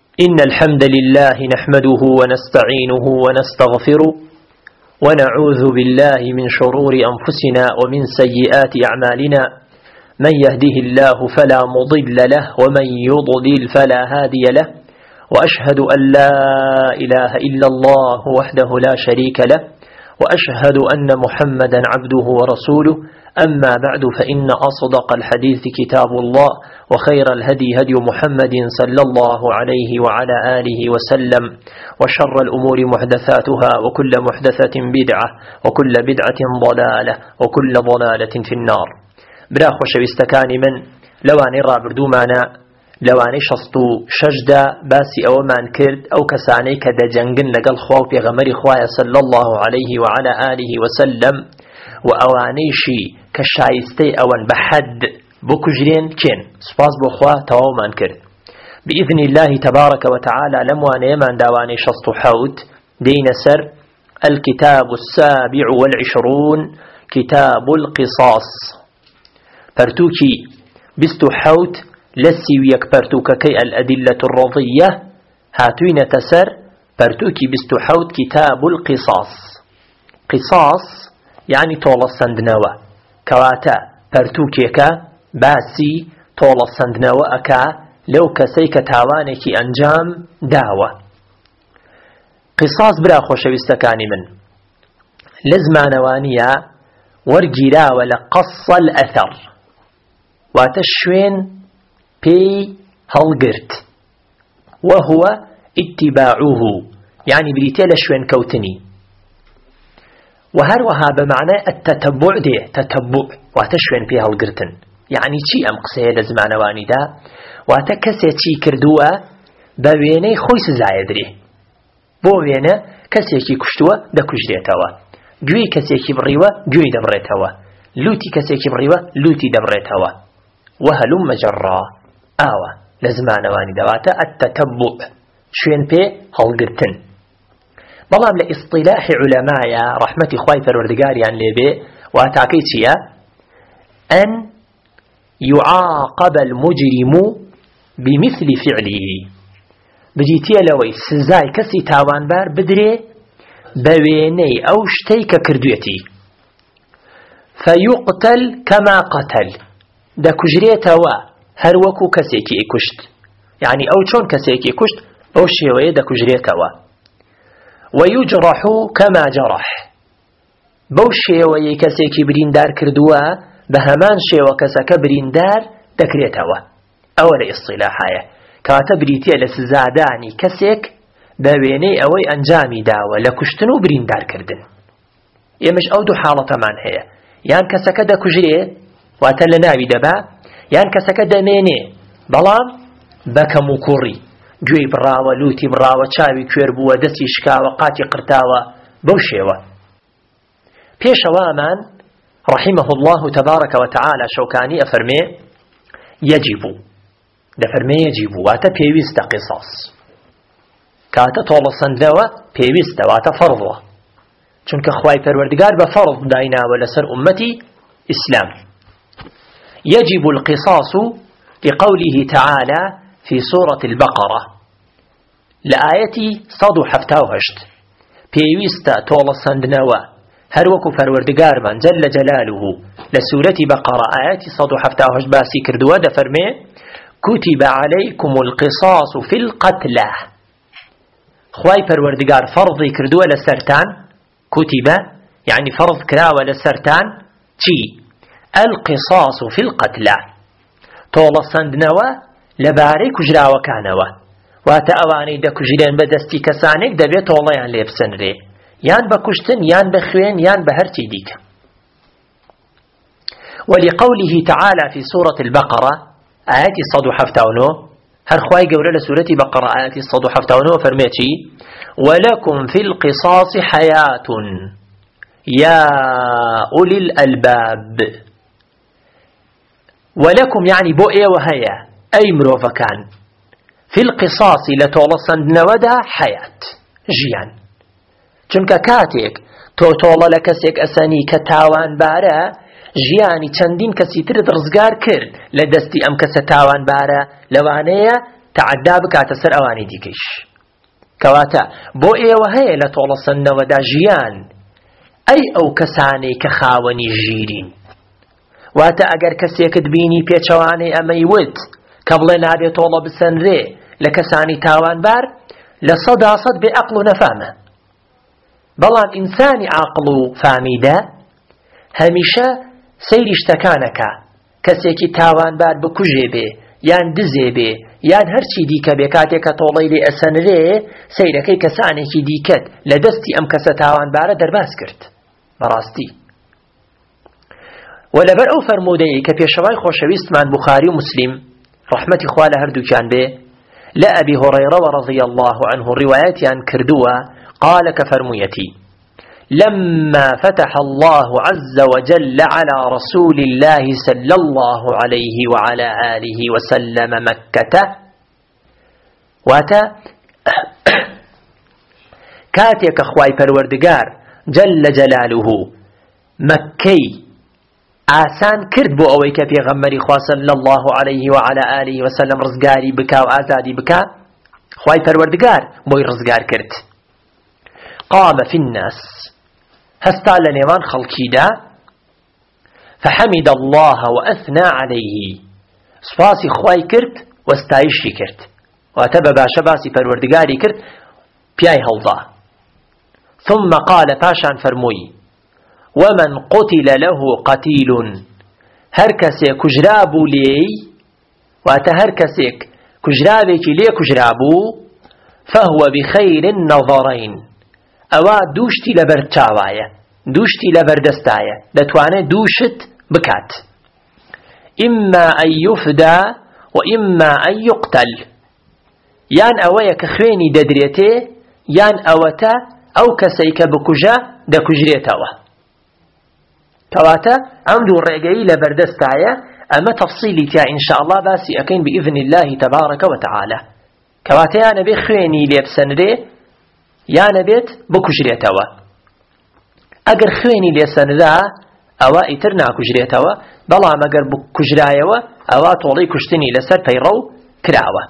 إن الحمد لله نحمده ونستعينه ونستغفره ونعوذ بالله من شرور أنفسنا ومن سيئات أعمالنا من يهده الله فلا مضل له ومن يضلل فلا هادي له وأشهد أن لا إله إلا الله وحده لا شريك له وأشهد أن محمدا عبده ورسوله أما بعد فإن أصدق الحديث كتاب الله وخير الهدي هدي محمد صلى الله عليه وعلى آله وسلم وشر الأمور محدثاتها وكل محدثة بدعة وكل بدعة ضلالة وكل ضلالة في النار. براخ وشويستكاني من لواني رابردو معنا لواني شستو شجدا باسي أو من كرد أو كساني كدا جنگن لقل خواو بيغمري خوايا صلى الله عليه وعلى آله وسلم وأوانيشي كشايستي أوان بحد بكجرين كين سباس بخوا تواو من كرد بإذن الله تبارك وتعالى لمواني من داواني شستو حوت دين سر الكتاب 27 كتاب القصاص برتوكي بستو حوت لسي ويكبرتوك كي الأدلة الرضية هاتوين تسر برتوكي بستو حوت كتاب القصاص. قصاص يعني طول السندنوة كواتا برتوكيكا باسي طول السندنوة أكا لو كسيك تاوانك أنجام داوة. قصاص برا خوشويستكاني من لزمانوانيا ورقيرا ولقص الأثر واتشوين بي هلقرت وهو اتباعه يعني بريتيل شوين كوتني وهروها بمعنى التتبع دي تتبع واتشوين بي هلقرتن يعني چي ام قصيه لزمانواني دا واتكسي چي كردوا بويني خويس زايدري بو وينه كسي كي كشتوا دا كجريتوا جوي كسي كي بريوا جوي دبريتوا لوتي كسي كي بريوا لوتي دبريتوا وهلم مجرا آوة لزمانواني دواتا التتبع شوين بي هلقرتن. بلام لإصطلاح علماء رحمة خواي فالوردقاريان ليبي واتاكيتيا أن يعاقب المجرم بمثل فعله بجيتيا لوي سزاي كسي تاوان بار بدري بويني أو شتيك كردويتي فيقتل كما قتل دا كجريتوا هر وكو كسيكي كشت يعني أو چون كسيكي كشت أو شيوية دا كجريتوا ويجرح كما جرح بو شيوية كسيكي بريندار كردوا بهمان شيوة كسك بريندار دكريتوا أول إصطلاحايا كاتبريتيا لسزاداني كسيك بويني أوي أنجامي داوة لكشتنو بريندار كردن يمش أو دو حالة من هي يان كسك دا كجري واتلناوي دبا يان كسك دميني بلام بكم كوري جوي براوة لوتي براوة چاوي كوير بوا دسي شكاوة قاتي قرتاوة بوشيوة بيشوامان رحمه الله تبارك وتعالى شوكاني أفرمي يجب دفرمي يجب واتا بيويست قصاص كاتا طول الصندوة بيويست واتا فرضة چونك خواي پروردگار بفرض داينا ولسر أمتي إسلام. يجب القصاص لقوله تعالى في سورة البقرة لآية صدو حفتاو هشت بيويستا طول الصندنوة هروكو فروردقار من جل جلاله لسورة بقرة آية صدو حفتاو هشت باسي كردوا دفرمي كتب عليكم القصاص في القتلى خواي فروردقار فرضي كردوا لسرتان كتب يعني فرض كراوة لسرتان تي القصاص في القتلى طول الصندنوة لباري كجراوة كانوا واتا اواني دا كجرين بدستي كسانيك دا بيت والله يان ليبسن ري يان بكشتن يان بخوين يان بهرتي ديك. ولقوله تعالى في سورة البقرة آيات الصدو حفتاونو هر خواي قولة لسورة بقرة آيات الصدو حفتاونو فرميتي ولكم في القصاص حياة يا أولي الألباب ولكم يعني بؤية وهيا أي مروفكان في القصاص لتولصن نودا حياة جيان چونك كاتيك توتولا لكسيك أساني كتاوان بارا ژیانی چەندین کەسی ترت ڕزگار کرد لە دەستی ئەم کەسە تاوانبارە لەوانەیە تعدا بکاتە سەر ئەوانی دیکەیش. کەواتە بۆ ئێوە هەیە لە تۆڵەسەندنەوەدا ژیان ئەی ئەو کەسانەی کە خاوەنی ژیرین. واتە ئەگەر کەسێکت بینی پێچەوانەی ئەمەی وت کە بڵێ نابێت تۆڵە بسەنرێ لە کەسانی تاوانبار، لە 100% بێ عەقڵ و نەفامە. بەڵام ئینسانی عاقڵ و فامیدە هەمیشە سەیری شتەکانەکە، کەسێکی تاوانبار بکوژێ بێ یان دزێ بێ یان هەرچی دیکە بێ، کاتێکە تۆڵەی لێ ئەسەنرێ سەیرەکەی کەسانێکی دیکەت لە دەستی ئەم کەسە تاوانبارە دەرباز کرد. بەڕاستی و لەبەر ئەو فەرمودەیە کە پێشەوای خۆشەویستمان بوخاری و مسلم ڕەحمەتی خوا لە هەردووکیان بێ لە ئەبی هورەیرە رضی الله عنه ڕیوایەتیان کردووە، قال كفرميتي لما فتح الله عز وجل على رسول الله صلى الله عليه وعلى آله وسلم مكة واتا كاتيك أخواي پروردگار جل جلاله مكي آسان کرد بو اوي كفي غمري خوا صلى الله عليه وعلى آله وسلم رزقاري بكا وآزادي بكا خواي پروردگار بوي رزقار کرد. قام في الناس هستا لنيوان خلقيدا فحمد الله وأثنى عليه سفاسي خواي كرت واستايشي كرت واتبا باشا باسي پروردگاري كرت بياي هلدا. ثم قال باشان فرموي ومن قتل له قتيل هركسي كجرابو لي واتا هركسي كجرابك لي كجرابو فهو بخير النظرين ئەوە دووشتی لەبەر چاوایە، دووشتی لەبەر دەستایە، دەتوانێت دووشت بکات. ئیما ئەن یوفدا و ئیما ئەن یوقتل، یان ئەوەیە کە خوێنی دەدرێتێ یان ئەوەتە ئەو کەسەی کە بکوژە دەکوژرێتەوە. کەواتە ئەم دوو ڕێگەی لەبەر دەستایە. ئەمە تەفسیلی تیا ئینشاءالله باسی ئەکەین بئیذن الله تبارەکە وتعالە. کەواتە یانە بێ خوێنی لێ بسەنرێ یانە بێت بکوژرێتەوە. ئەگەر خوێنی لێسەنرا ئەوە ئیتر ناکوژرێتەوە، بەڵام ئەگەر بکوژرایەوە ئەوە تۆڵەی کوشتنی لەسەر پەیڕە و کراوە.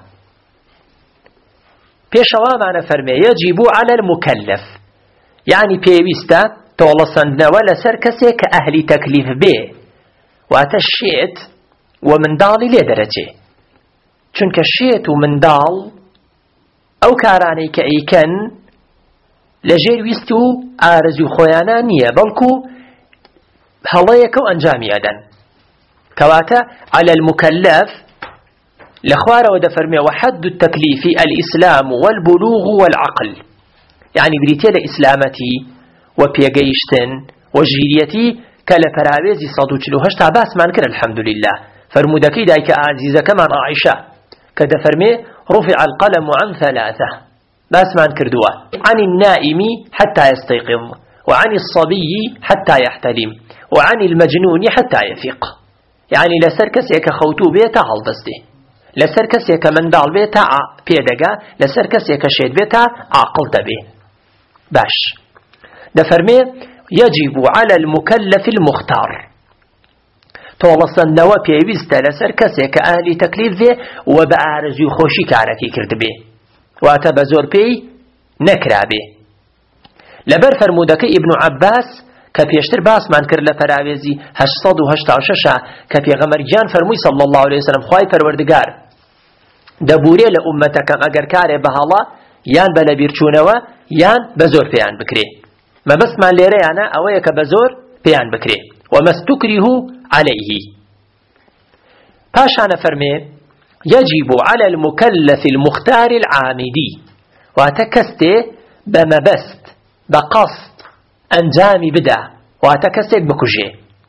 پێشەوامانە فەرمێ یەجیب عەلە المکەلەف، یعنی پێویستە تۆڵە سەندنەوە لەسەر کەسێک کە ئەهلی تەکلیف بێ، واتە شێت و منداڵی لێ دەرەچێ. چونکە شێت و منداڵ ئەو کارانەی کە ئەیکەن لەژێر ویست و ئارەزوی خۆیانە نییە، بەڵکو هەڵەیەکە و ئەنجامی ئەدەن. کەواتە عەلە المکەلەف لە خوارەوە دەفەرمێ وحەد التەکلیف الئیسلام والبلوغ والعقل، یعنی بریتێ لە ئیسلامەتی و پێگەیشتن و ژیریەتی کە لە پەراوێزی 148 تا باسمان کرد الحەمدولله. فەرمودەکەی دایکە ئازیزەکەمان عائیشە کە دەفەرمێ رفع القلم عن ثلاثة، باسمان كردوا عن النائم حتى يستيقظ وعن الصبي حتى يحتلم وعن المجنون حتى يفيق. يعني لسر كسيك خوتو بيتا هالدسته، لسر كسيك مندال بيتا بيدقا، لسر كسيك شيد بيتا عقل دبي باش. دفرمي يجب على المكلف المختار، تولصنوا بيويستا لسر كسيك أهلي تكليف ذي وبأرزو خوشي كاركي كرد بي واتە بە زۆر پێی نەکرابێ. لەبەر فەرمودەکەی ئیبن عەباس کە پێشتر باسمان کرد لە پەراوێزی 886 کە پێغەمبەرگیان فەرمووی صلی الله علیه وسلم خوای پەروەردگار دەبورێ لە ئومەتەکەم ئەگەر کارێ بەهەڵە یان بە لەبیرچوونەوە یان بە زۆر پێیان بکرێ. مەبەستمان لێرەیانە ئەوەیە کە بە زۆر پێیان بکرێ ومەستوکریه عەلەیه. پاشانە فەرمێ يجب على المكلف المختار العامدي، واتكستي بمبست بقصد انجامي بدا واتكستك بكجي.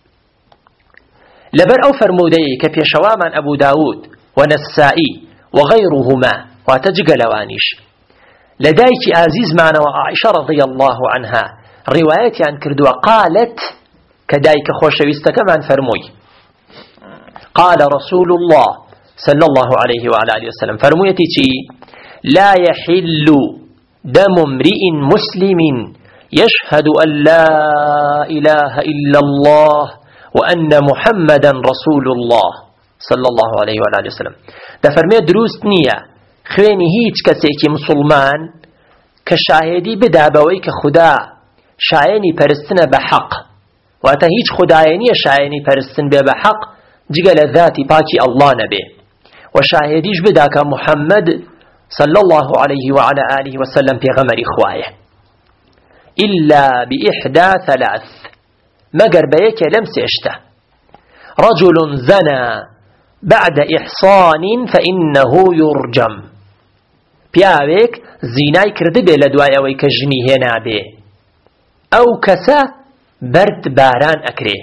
لبر او فرمودي كبيشوامان ابو داود ونسائي وغيرهما واتجقلوانيش لدايك عزيز معنا وعائشة رضي الله عنها روايتي عن كردوا قالت كدايك خوشويستك من فرموي قال رسول الله صلى الله عليه وعلى آله وسلم فرمويتي لا يحل دم امرئ مسلم يشهد أن لا إله إلا الله وأن محمدا رسول الله صلى الله عليه وعلى آله وسلم. ده فرمي دروست نية خوێنی هیچ کەسێکی مسلمان کە شاهێدی بدا بەوەی کە خوددا شایەنی پەرستنە بە حەق، واتە هیچ خودایە نییە شایەنی پەرستن بێ بە حەق جگە لە ذاتی پاکی ئەڵڵا نەبێ، و شاهێدیش بدا کە محەممەد صلى الله عليه وعلى آله وسلم پێغەمەری خوایە، إلا بإحدى ثلاث، مەگەر بە یەکێ لەم سێشتە: رجل زنا بعد إحصان فإنه يرجم، پیاوێک زینای کردبێ لە دوای ئەوەی کە ژنی هێنابێ، ئەو کەسە بەرد باران ئەکرێ.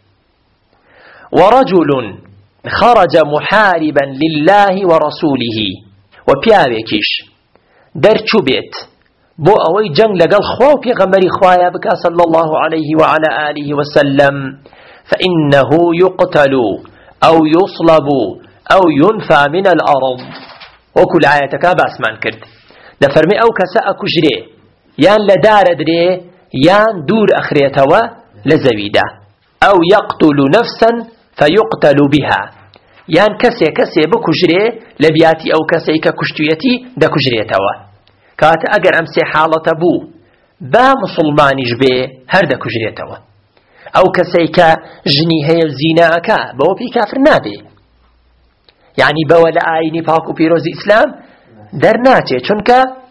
ورجل خرج محاربا لله ورسوله، و پیاوێکیش دەرچوو بێت بۆ ئەوەی جەنگ لەگەڵ خوا و پێغەمبەری خوایە بکا صلى الله عليه وعلى آله وسلم، فإنه يقتل أو يصلب أو ينفى من الأرض. وكل آياتك باسمان كرد دفرمي أو كساء كجري يان لدار دري يان دور أخريتوا لزويدة، أو يقتل نفسا فيقتل بها، يان كسي بكجري لبياتي أو كسي ككشتيتي دا كجريتوا. كات أجر أمسي حالة بو با مسلمانيش بي هر دا كجريتوا، أو كسي كجني هي الزيناء بو بي كافر نابي، يعني بولا آيني باكو بيروز إسلام در ناچه، چونك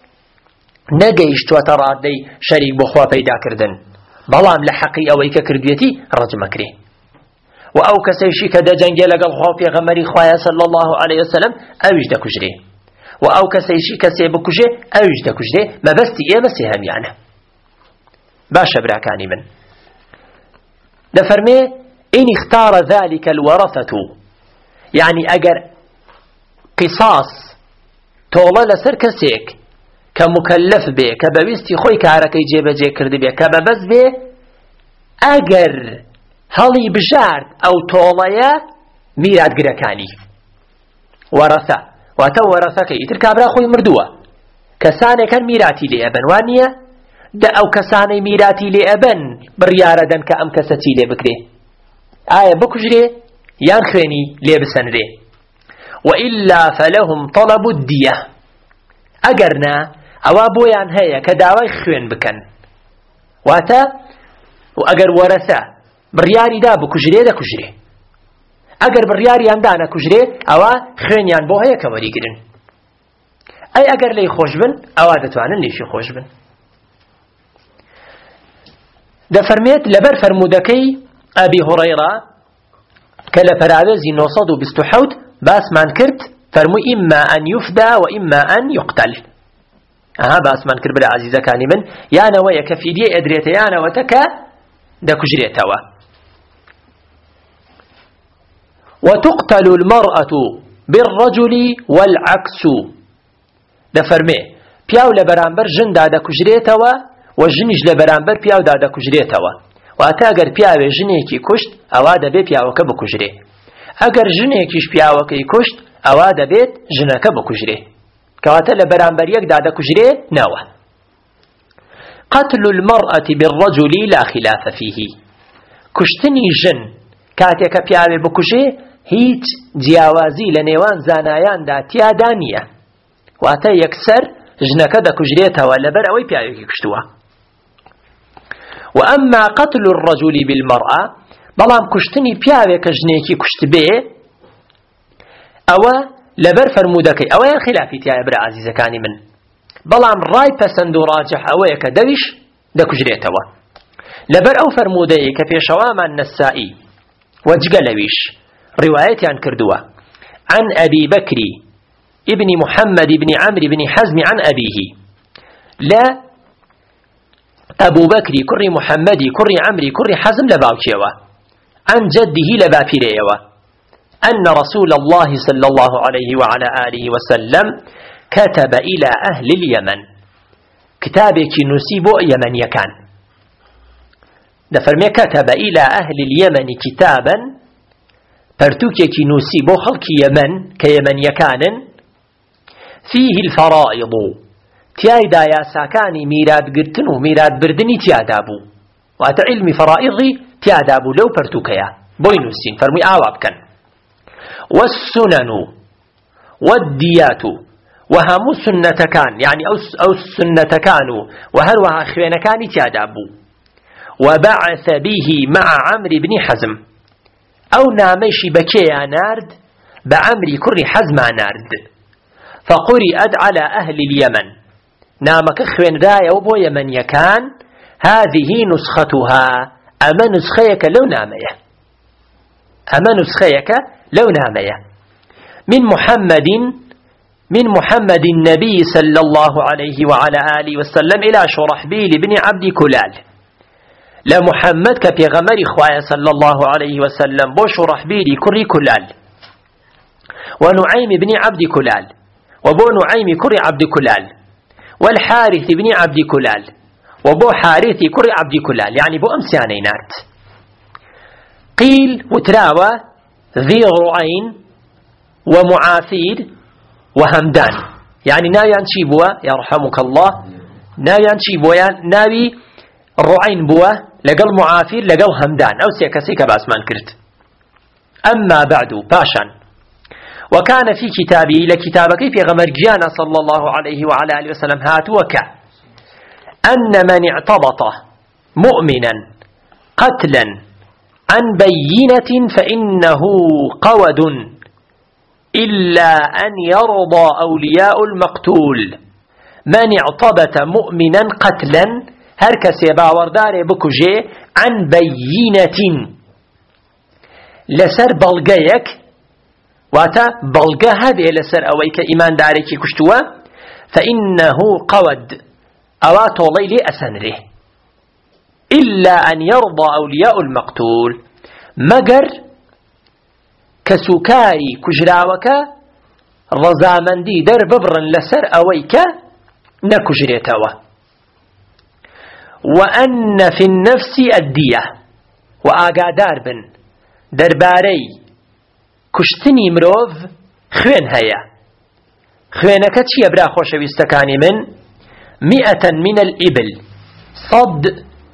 نگەیشتوە تەڕادەی شەریک بۆ خوا پەیدا کردن، بەڵام لە حەقی ئەوەی کە کردوێتی ڕەجمەکرێ. و ئەو کەسەیشی کە دەجەنگێ لەگەڵ خوا و پێغەمبەری خوایە صلی الله عليه وسلم ئەویش دەکوژرێ، و ئەو کەسەیشی کەسێ بکوژێ ئەویش دەکوژرێ. مەبەستی ئێمە سێهەمیانە. باشە براکانی من، دەفەرمێ إن اختار ذلك الورثة، يعني ئەگەر قصاص تۆڵە لەسەر کەسێک کە مکەلەف بێ کە بەویستی خۆی کارەکەی جێبەجێ کرد بێ کە بەبەست بێ، ئەگەر هەڵی بژارد ئەو تۆڵەیە میراتگرەکانی وەرەسە، واتە وەرەسەکەی ئیتر کابرا خۆی مردووە، کەسانێکن میراتی لێ ئەبن، وان نییە؟ دە ئەو کەسانەی میراتی لێ ئەبن بڕیارەدەن کە ئەم کەسە چی لێ بکرێ، ئایا بکوژرێ یان خوێنی لێ بسەنرێ. وإلا فلهم طلب الدية، ئەگەرنا ئەوە بۆیان هەیە کە داوای خوێن بکەن، واتە ئەگەر وەرەسە بڕیاری دا بکوژرێ دەکوژرێ، ئەگەر بڕیاریان دا نەکوژرێ ئەوە خوێنیان بۆ هەیە کە وەریگرن. ئەی ئەگەر لی خۆش بن ئەوە دەتوانن لێشی خۆش بن. دەفەرمێت لەبەر فەرمودەکەی ئەبی هوڕەیرە کە لە پەراوێزی 927 باسمان کرد، فەرمووی ئیما ئەن یوفدا و ئیما ئەن یوقتل. باسمان کرد برا عزیزەکانی من، یانەوەیە کە فیدیە ئەدرێتە یانەوەتە کە دەکوژرێتەوە. وتقتل المرأة بالرجل والعكس، دەفەرمێ پیاو لە بەرامبەر ژندا دەکوژرێتەوە و ژنیش لە بەرامبەر پیاودا دەکوژرێتەوە، واتە ئەگەر پیاوێ ژنێکی کوشت ئەوا دەبێ پیاوەکە بکوژرێ، ئەگەر ژنێکیش پیاوەکەی کوشت ئەوا دەبێت ژنەکە بکوژرێ، کەواتە لە بەرامبەر یەکدا دەکوژرێ ناوە. قتل المرأة بالرجل لا خلاف فيه، کوشتنی ژن کاتێکە پیاوێ بکوژێ هیچ جیاوازی لە نێوان زانایاندا تیادا نییە، واتە یەکسەر ژنەکە دەکوژرێتەوە لەبەر ئەوەی پیاوێکی کوشتووە. وأما قتل الرجل بالمرأة، بەڵام کوشتنی پیاوێکە ژنێکی کوشت بێ ئەوە لەبەر فەرمودەکەی ئەوەیان خلافی تایە برا عزیزەکانی من، بەڵام ڕای پەسەند و ڕاجح ئەوەیە کە دەویش دەکوژرێتەوە لەبەر ئەو فەرمودەیە کە پێشەوامان نەسائی وەجگە لەویش ڕیوایەتیان کردووە عن أبي بكر ابن محمد بن عمرو بن حزم عن أبيه، لا أبو بكر كري محمد كري عمري كري حزم لباوكيوه عن جده لبابيريوه أن رسول الله صلى الله عليه وعلى آله وسلم كتب إلى أهل اليمن، كتابك نسيب يمن يكان، دفرمي كتب إلى أهل اليمن كتابا برتوكك نسيب خلق يمن كيمن يكان فيه الفرائض، تيادا يا ساكاني ميراد قرتن وميراد بردني تيادابو، وات علم فرائضي تيادابو لو برتوكيا بوينوسين فرمي آواب كان. والسنن والديات وهمو سنة كان يعني أو سنة كانوا وهروها خوين كان تيادابو وبعث به مع عمرو بن حزم أو ناميشي بكيا نارد بعمري كر حزم نارد فقرئت على أهل اليمن نامك خوين رايا وبو يمن يكان هذه نسختها أما نسخيك لو ناميه أما نسخيك لو ناميه من محمد النبي صلى الله عليه وعلى آله وسلم إلى شرحبيل بن عبد كلال لمحمد كبيغمر خوايا صلى الله عليه وسلم بو شرحبيل كري كلال ونعيم بن عبد كلال وبو نعيم كري عبد كلال والحارث بن عبد كلال وبو حارث كري عبد كلال يعني بو أمسياني نارت قيل وتراوى ذي رعين ومعافير وهمدان يعني ناويان شي بوا يرحمك الله ناويان شي بوا ناوي رعين بوا لقل معافير لقل همدان أو سيكسيك باسمان كرت أما بعد باشا وكان في كتابه لكتابك في غمر جيانا صلى الله عليه وعلى آله وسلم هاتوك أن من اعتبط مؤمنا قتلا عن بينة فإنه قود إلا أن يرضى أولياء المقتول من اعتبط مؤمنا قتلا هركس باوردار بكجي عن بينة لسر بلغيك واتا بلغة هذه لسر أويك إيمان دارك كشتوا فإنه قود أواتو ليلي أسنره إلا أن يرضى أولياء المقتول مجر كسوكاري كجراوك رزامندي در ببرن لسر أويك نكجريتوا وأن في النفس الدية وآقادار بن درباري كشتني مروف خوين هيا خوينك تشي برا خوش ويستكاني من 100 من الإبل صد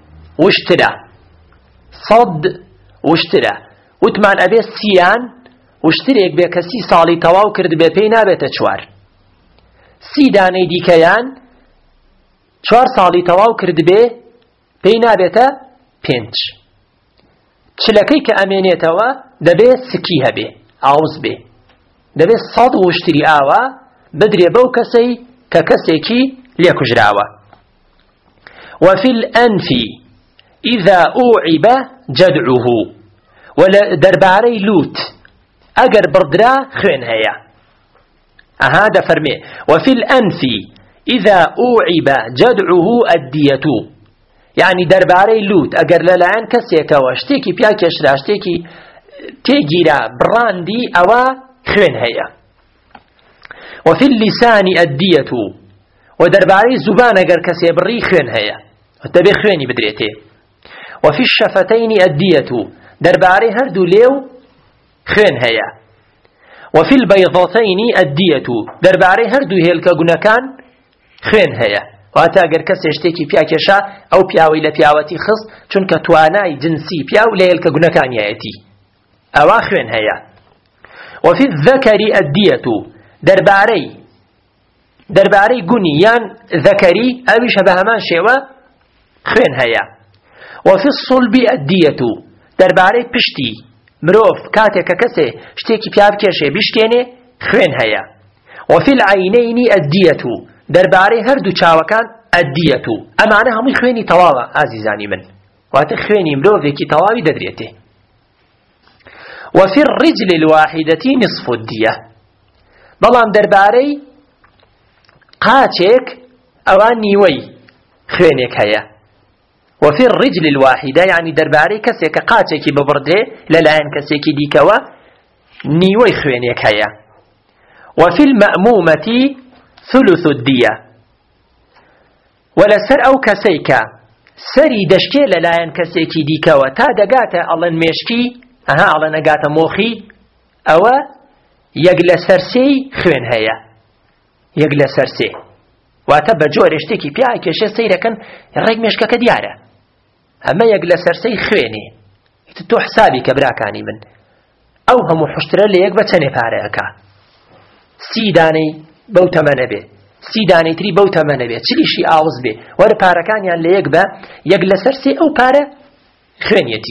واشترى وتمان أبي سيان واشتريك بكسي صالي تواو كرد بينا بتشوار سيداني ديكيان 4 صالي تواو كرد بينا بيتا 5 چلكي كأمينيتوا دبي سكيها بي عوز بي دبي صد واشتري آوا بدري بو كسي ككسيكي ليكجراوا وفي الأنف إذا أوعب جدعه ولا درباري لوت أجر بردرا خوين هيا هذا فرمي وفي الأنف إذا أوعب جدعه الدية يعني درباري لوت أجر للعين كسيكا واشتكي بياك يشرا اشتكي تيجيرا براندي أوا خوين هيا وفي اللسان الدية ودرباري زبان أجر كسي بري خوين هيا وتبي خويني بدريته وفي الشفتين الدية درباري هردو ليو خوين هيا وفي البيضتين الدية درباري هردو هيلكا قنكان خوين هيا واتا اگر کسی اشتێکی پیا کێشا ئەو پیاوەی لە پیاوەتی خست چونکە توانای جنسی پیاو لە هێلکە گونەکانیایەتی ئەوا خوێن هەیە وفي الذكر الدية دربارەی گونی یان ذەکەری ئەویشە بە هەمان شێوە خوێن هەیە وفي الصلب الدية دربارەی پشتی مرۆڤ کاتێک کە کەسێ شتێکی پیا بکێشێ بیشکێنێ خوێن هەیە وفي العينين الدية دربارەی هەردوو چاوەکان الدية ئەمانە هەمووی خوێنی تەواوە ئازیزانی من واتە خوێنی مرۆڤێکی تەواوی دەدرێتێ وفي الرجل الواحدة نصف الدية بەڵام دەربارەی قاچێک ئەوان نیوەی خوێنێک هەیە وفي الرجل الواحدة يعني دەربارەی کەسێک کە قاچێکی ببڕدێ لەلایەن کەسێکی دیکەوە نیوەی خوێنێک هەیە وفي المأمومة ثلث الدية ولسر أو كسيكا سري دشكي للاين كسيكي ديكاوة تا دقاتا ألان ميشكي ألان نقاتا موخي أو يقل سرسي خوين هيا يقل سرسي واتبا جور اشتكي بيا كيشي سيركن الرق ميشكا كديارة أما يقل سرسي خويني يتتو حسابي كبراكاني من أو هم حشتر اللي يقبا تنفاريكا سيداني بەو تەمەنە بێ، 30 دانەی تری بەو تەمەنە بێ، چلیشی ئاوز بێ، وەرە پارەکانیان لە یەک بە، یەک لەسەر سێ ئەو پارە خوێنیەتی.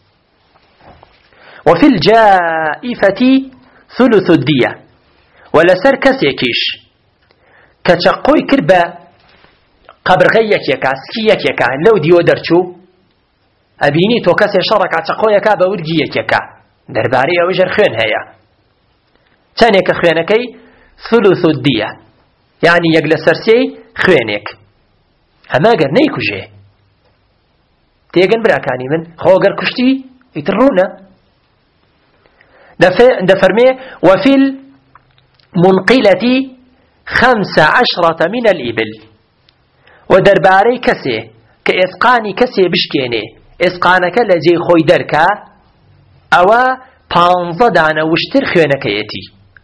وفي الجائفة ثلث الدية، ولسر كسيكيش كتشقوي كربا قبرغي يكيكا سكي يكيكا لو ديو درچو أبيني تو كسي شرك عتشقوي يكا بورجي يكيكا درباري وجر خوين هيا تانيك خوينكي ثلث الدية، يعني يجلس سرسي خوينك هما قر نيكو جي تيجن براكاني من خوغر كشتي يترونا دفرمي. وفي المنقلة 15 من الإبل، ودرباري كسي كإسقاني كسي بشكيني إسقانك لجي خوي دركا أوا 15 دانا وشتر خوينكيتي.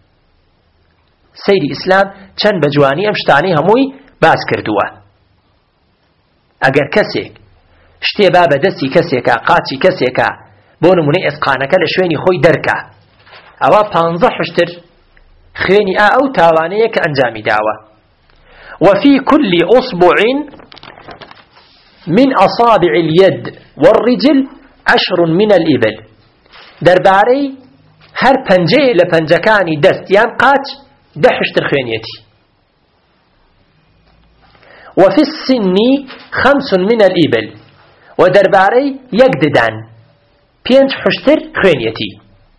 سيدي إسلام چەند بجواني أمشتاني هموي باس كردوا. أجر كسيك شتي بابا دسي كسيكا قاتي كسيكا بونو مني إسقانك لشويني خوي دركا أوا 15 حشتر خويني أو تاوانيك أنجامي داوة. وفي كل أصبع من أصابع اليد والرجل 10 من الإبل، درباري هر پنجه لپنجكاني دست يان قاتش 10 حشتر خوينيتي. وفي السن 5 من الإبل، ودرباري يقددان 5 حشتر خوينيتي.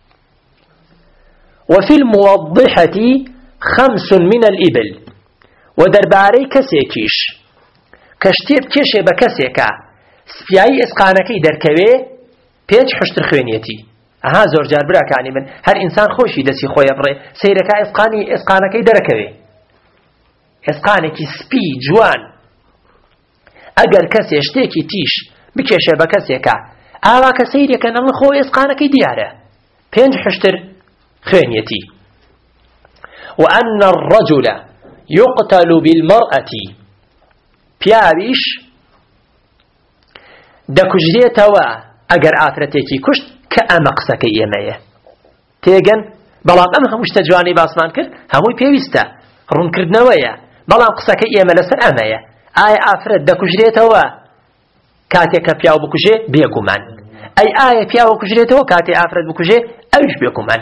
وفي الموضحة 5 من الإبل، ودرباري كسيكيش كشتيب كيشي بكسيكا سبيعي إسقانكي دركوي 5 حشتر خوينيتي. أها زور جار براك يعني من هر إنسان خوشي دسي خويا بري سيركا إسقانكي دركوي إسقانكي سبي جوان أجر كسي اشتيكي تيش بكيشي بكسيكا أوا كسيركا نمن خو إسقانكي دياره 5 حشتر خوينيتي. وأن الرجل يقتل بالمرأة، بيابيش دكجريتوا أجر آفرتكي كشت كأمقسك يميه تيجن بلام أم همش تجواني باسمان كر هموي بيويستا رون كردنويا بلام قسك يمه لسر أميه آي آفرت دكجريتوا كاتي كبياو بكجي بيقومان أي بياو بكجريتوا كاتي آفرت بكجي أيش بيقومان.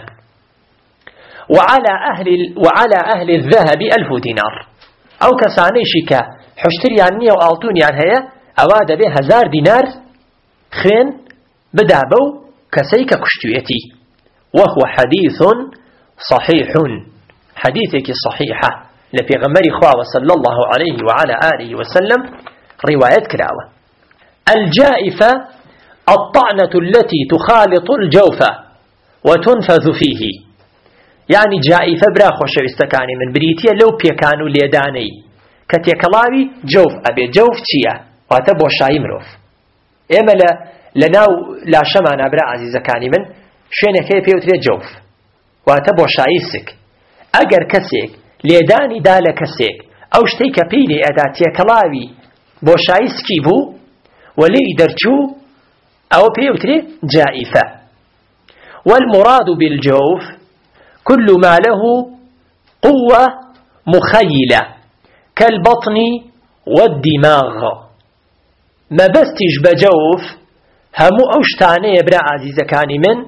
وعلى أهل الذهب 1000 دينار، أو كساني شيكا حشتري عني وآلتوني عن هيا أواد به 1000 دينار خين بدابو كسيك كشتيتي. وهو حديث صحيح، حديثك صحيحة لفي غمر خواه صلى الله عليه وعلى آله وسلم رواية كراوة. الجائفة الطعنة التي تخالط الجوف وتنفذ فيه، يعني جائفة برا خوشويستكاني من بريتيا لو بيكانو ليداني كتيكلاوي جوف أبي جوف چيا واتا بوشاي مروف إما لناو لا شمانا برا عزيزكاني من شوينكي بيوتري جوف واتا بوشاي سك. أجر كسيك ليداني دالا كسيك أو شتيك بيني أدا تيكلاوي بوشاي سكيبو ولي درچو أو بيوتري جائفة. والمراد بالجوف كل ما له قوة مخيلة كالبطن والدماغ. ما بستيش بجوف همو أوشتاني برا عزيزة كاني من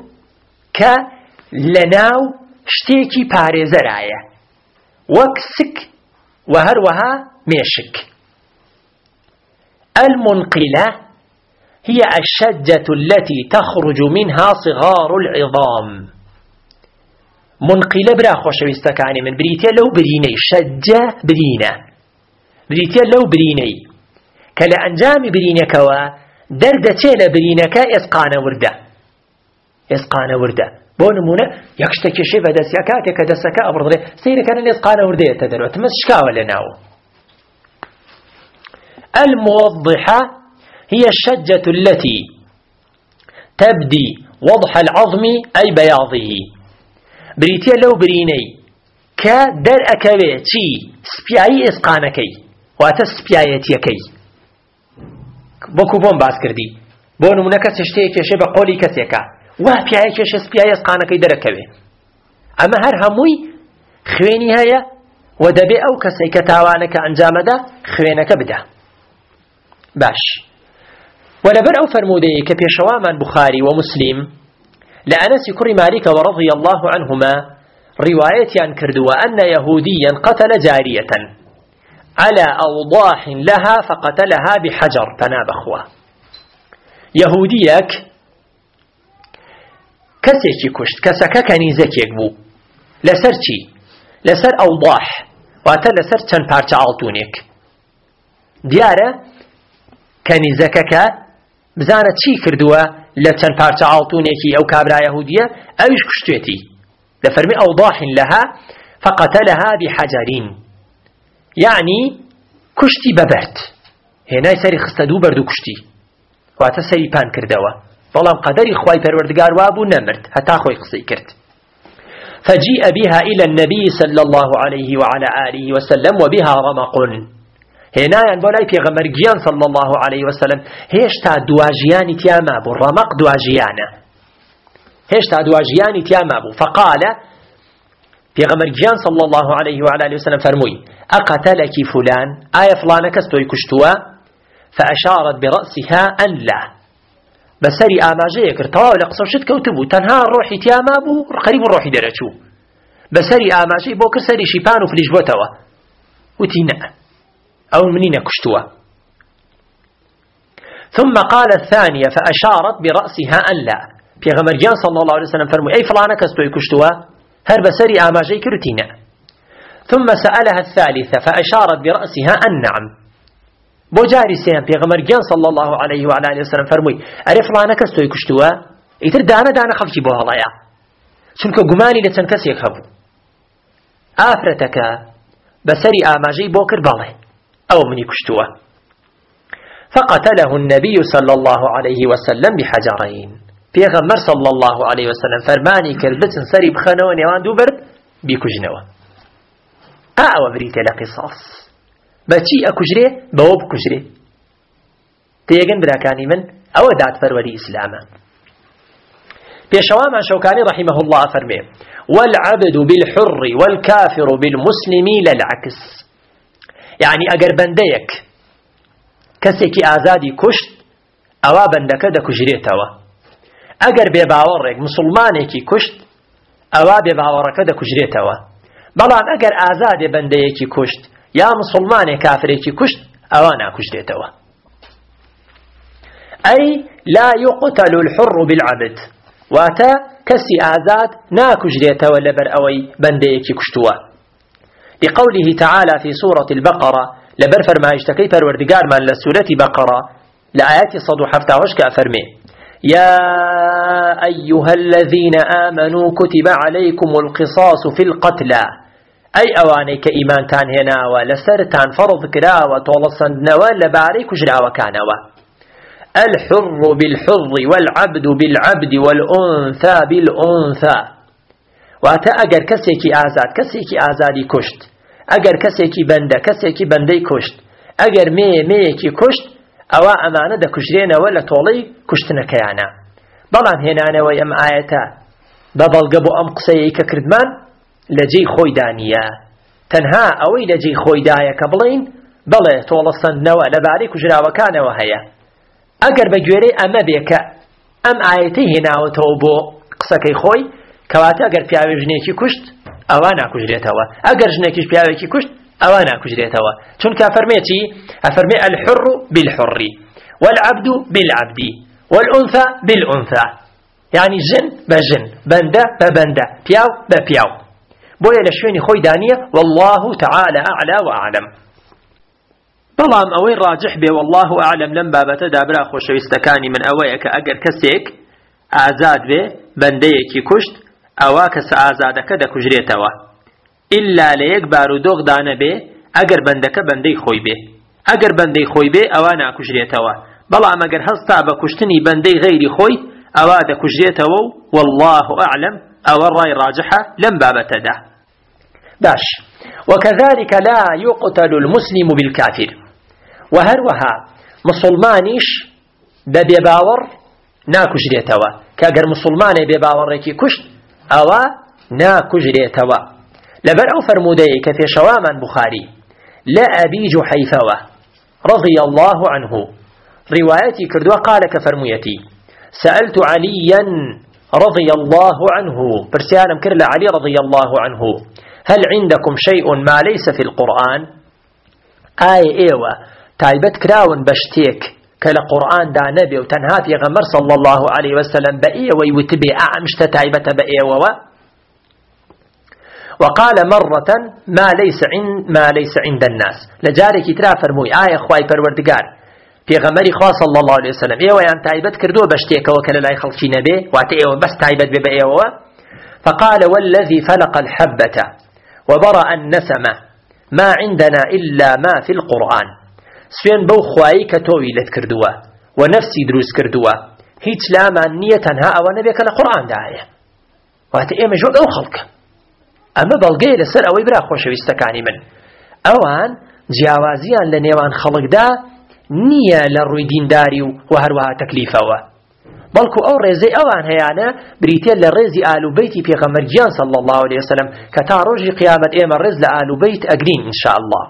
كلناو شتيكي باريزرايا وكسك وهروها ميشك. المنقلة هي الشجة التي تخرج منها صغار العظام. منقلة برا خوشويستكاني من بريتيا لو بريني شجة برينة بريتيا لو بريني كلا أنجام برينكوا دردة تيلا برينكا إسقان وردة بونمونا يكشتكي شيء فدسيكاتك دسكا أبرضي سيري كان الإسقان وردة يتدروا تمسشكا ولا ناو. الموضحة هي الشجة التي تبدي وضح العظم أي بياضه. بريتيا لو بريني كدر أكوي تي سبيعي إسقانكي واتا سبيعيتيكي بوكو بون باس كردي بونو منكس اشتيك يشي بقولي كسيكا وابيعي كيش سبيعي إسقانكي در أكوي. أما هر هموي خويني هيا ودەبێ ئەو کەسەی کە تاوانەکە ئەنجامەدا خوێنەکە بدە. باش ولەبەر ئەو فەرموودەیە کە پێشەوامان بوخاری و مسلم لە ئەنەسی کوڕی مالیکە ورضي الله عنهما روايتيان كردوا أن يهوديا قتل جارية على أوضاح لها فقتلها بحجر فنابخوا. يهوديك كسيكي كشت كسكا كنيزكيك بو لسر چي لسر أوضاح واتا لسر چند پارچە ئاڵتونێک دیارە کەنیزەکەکە بزانە چی کردووە لە چەند پارچە ئاڵتونێکی ئەو کابرا یەهودیە ئەویش کوشتێتی دەفەرمی أوضاح لها فقتلها بحجر يعني كشتي ببرد هنا سري خستە دوو بەرد و کوشتی واتە سەری پان کردەوە بەڵام قەدەری خوای پەروەردگار وابوو نەمرد هەتا خۆی قسەی کرد. فجيء بها إلى النبي صلى الله عليه وعلى آله وسلم وبها رمق هنا ينبغي پیغمبر گیان صلى الله عليه وسلم هێشتا دواژیانی تیا مابوو رمق دواژیانە هێشتا دواژیانی تیا مابوو فقال پیغمبر گیان صلى الله عليه وعلى آله وسلم فرمووی أقتلك فلان آية فلانە کەس تۆی کوشتووە فأشارت برأسها أن لا بەسەری ئاماژەیە کرد تەواو لە قسە شت کەوتبوو تەنها ڕۆحی تیا مابوو قەریب ڕۆحی دەرەچوو بەسەری ئاماژەی بۆ کرد سەری شیپان و فلیش بۆتەوە وتی نە ئەو منی نەکوشتووە. ثم قال الثانية فأشارت برأسها أن لا پێغەمبەر گیان صلى الله عليه وسلم فرمووی ئەی فلانە کەس تۆی کوشتووە هەر بەسەری ئاماژەی کرد وتی نە. ثم سألها الثالثة فأشارت برأسها أن نعم بۆ جاری سێیان پێغەمبەر گیان صلى الله عليه وعلى آله وسلم فرمووی ئەرێ فلانە کەس تۆی کوشتووە ئیتر دانە دانە خەڵکی بۆ هەڵەیە چونکە گومانی لە چەند کەسێک هەبوو ئافرەتەکە بەسەری ئاماژەی بۆ کرد بەڵێ ئەو منی کوشتووە. فقتله النبي صلى الله عليه وسلم بحجرين پێغەمبەر صلى الله عليه وسلم فەرمانی کرد بچن سەری بخەنەوە نێوان دوو بەرد بیکوژنەوە. ئەوە بریتە لە قیساس بەچی ئەکوژرێ بەوە بکوژرێ تێگەن براکانی من ئەوە دادپەروەری ئیسلامە. پێشەوامان شەوکانی رحمه الله فەرمێ والعبد بالحر والكافر بالمسلم للعكس يعني ئەگەر بەندەیەک کەسێکی ئازادی کوشت ئەوا بەندەکە دەکوژرێتەوە ئەگەر بێباوەڕێک مسلمانێکی کوشت ئەوا بێباوەڕەکە دەکوژرێتەوە بەڵام ئەگەر ئازادێ بەندەیەکی کوشت یا مسلمانێک کافرێکی کوشت ئەوا ناکوژرێتەوە. أي لا يقتل الحر بالعبد واتە کەسی ئازاد ناکوژرێتەوە لەبەر ئەوەی بەندەیەکی کوشتووە. لقوله تعالى في سورة البقرة لبر فرمايشتكي پروردگار من لسورة بقرة لآيات 117 كأفرمي يا أيها الذين آمنوا كتب عليكم القصاص في القتلى أي أوانيك إيمان تان هنا ولسرتان فرض كراوة طولصندنوا لباريك جراوة كانوا الحر بالحر والعبد بالعبد والأنثى بالأنثى واتە ئەگەر کەسێکی ئازاد کەسێکی ئازادی کوشت ئەگەر کەسێکی بەندە کەسێکی بەندەی کوشت ئەگەر مێیەکی کوشت ئەوە ئەمانە دەکوژرێنەوە لە تۆڵەی کوشتنەکەیانە. بەڵام هێنانەوەی ئەم ئاەتە بە بەڵگە بۆ ئەم قسەیەی کە کردمان لە جێی خۆیدا نییە تەنها ئەوەی لە جێی خۆیدایە کە بڵین بەڵێ تۆڵەسەندنەوە لەبارەی کوژراوەکانەوە هەیە. ئەگەر بە گوێرەی ئەمە بێ کە ئەم ئاەتەی هێناوەتەوە بۆ قسەکەی خۆی کەواتە ئەگەر پیاوێ ژنێکی کوشت ئەوە ناکوژرێتەوە ئەگەر ژنێکیش پیاوێکی کوشت ئەوە ناکوژرێتەوە چونکە ئەفەرمێتی ئەفەرمێ الحر بالحر والعبد بالعبد والأنثى بالأنثى يعني ژن بە ژن بەندە بە بەندە پیاو بە پیاو بۆیە لە شوێنی خۆی دانیە والله تعالى أعلى وأعلم. بەڵام ئەوەی ڕاجح بێ والله أعلم لەم بابەتەدا برا خۆشەویستەکانی من ئەوەیە کە ئەگەر کەسێک ئازاد بێ بەندەیەکی کوشت ئەوە کەسە ئازادەکە دەکوژرێتەوە ئللا لە یەک بارودۆخدانە بێ ئەگەر بەندەکە بەندەی خۆی بێ ئەگەر بەندەی خۆی بێ ئەوە ناکوژرێتەوە بەڵام ئەگەر هەستا بە کوشتنی بەندەی غەیری خۆی ئەوە دەکوژرێتەوە و والله أعلم ئەوە ڕای ڕاجحە لەم بابەتەدا. باش وكذلك لا يقتل المسلم بالكافر وهروها مسلمانيش ببيباور ناکوژرێتەوە کە ئەگەر مسلمانێ بێباوەڕێکی کوشت ئەوە ناکوژرێتەوە لبر أو فرمودي كفي شواما بخاري لا أبي جحيفة رضي الله عنه روايتي كردوا قال كفرميتي سألت عليا رضي الله عنه برسيانم كرل علي رضي الله عنه هل عندكم شيء ما ليس في القرآن إيوة تايبت كراون بشتيك كالقرآن دا نبي وتنها في غمر صلى الله عليه وسلم بأيوة ويتبع أعمشت تايبت بأيوة وقال مرة ما ليس عند الناس لجارك ترى فرموي خواي پروردگار في غمري خوا صلى الله عليه وسلم ايوه يعني تايبت كردو بشتيك وكلا لا يخلشي نبي وات ايوه بس تايبت ببا ايوه فقال والذي فلق الحبة وبرأ النسمة ما عندنا إلا ما في القرآن سوين بو خواي كتوي لتكردوا ونفسي دروس كردوا هيت لاما نيتنها او نبيك القرآن داعية وات ايوه مجرد او خلق أما بلغي لسر أوي برا خوشويستكاني من أوان جیاوازیان لە نێوان خەڵکدا نییە لە ڕووی دینداری و هەروەها تەکلیفەوە بەڵکو ئەو ڕێزەی ئەوان هەیانە بریتێ لە ڕێزی ئالوبەیتی پێغەمبەرگیان صلی الله عليه وسلم کە تا ڕۆژی قیامەت ئێمە ڕێز لە ئالوبەیت ئەگرین ئینشاء الله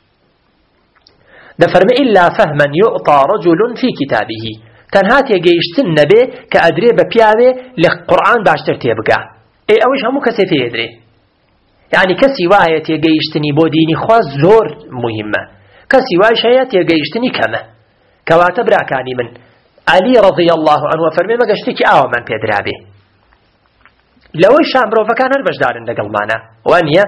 دەفەرمێ إلا فهما يعطى رجل في كتابه تەنها تێگەیشتن نەبێ کە ئەدرێ بە پیاوێ لە قورئان باشتر تێبگا ئەوەش هەموو کەسێ پێدرێ يعني كسي واهي تيجيشتني بوديني خواز زور مهمة كسي واهي شيء تيجيشتني كما كواتب راكاني من علي رضي الله عنه وفرمي ما قشتكي من بيدرابي لو الشامبرو فكان هربش دارن لقلمانا وانيا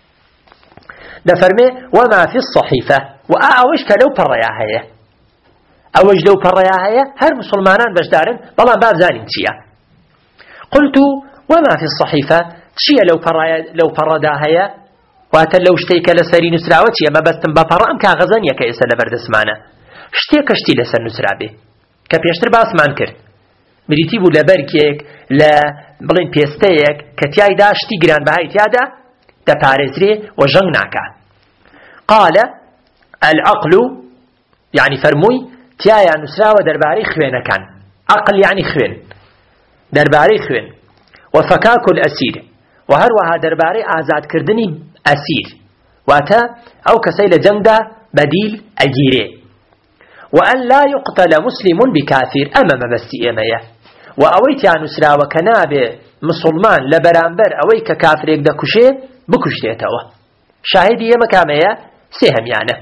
نفرمي وما في الصحيفة وأوش كلو بريا هي أوش لو بريا هي هر مسلمانان بش دارن والله باب زانين تيا قلت وما في الصحيفة چیە لەو پەڕەدا هەیە واتە لەو شتێکە لەسەری نووسراوە چیە مەبەستم بە پەڕە ئەم کاغەزە نییە کە ئێستا لەبەردەستمانە شتێکە شتی لەسەر نووسرابێ کە پێشتر باسمان کرد بریتی بوو لە بەرگێک لە بڵێن پێستەیەک کە تیایدا شتی گرانبەهای تیادا دەپارێزرێ و ژەنگ ناکا قال العقل يعني فەرمووی تیایە نووسراوە دەربارەی خوێنەکان عقل يعني خوێن دەربارەی خوێن وفكاك الأسير وهروها درباري آزاد كردني أسير واتا أو كسيل جندا بديل أجيري وأن لا يقتل مسلم بكافر أمام بس إيمية وأويت يعني نسرا وكناب مسلمان لبرانبر أويك كافر يقدا كشي بكشتيتوا شاهدي مكامية سهم يعني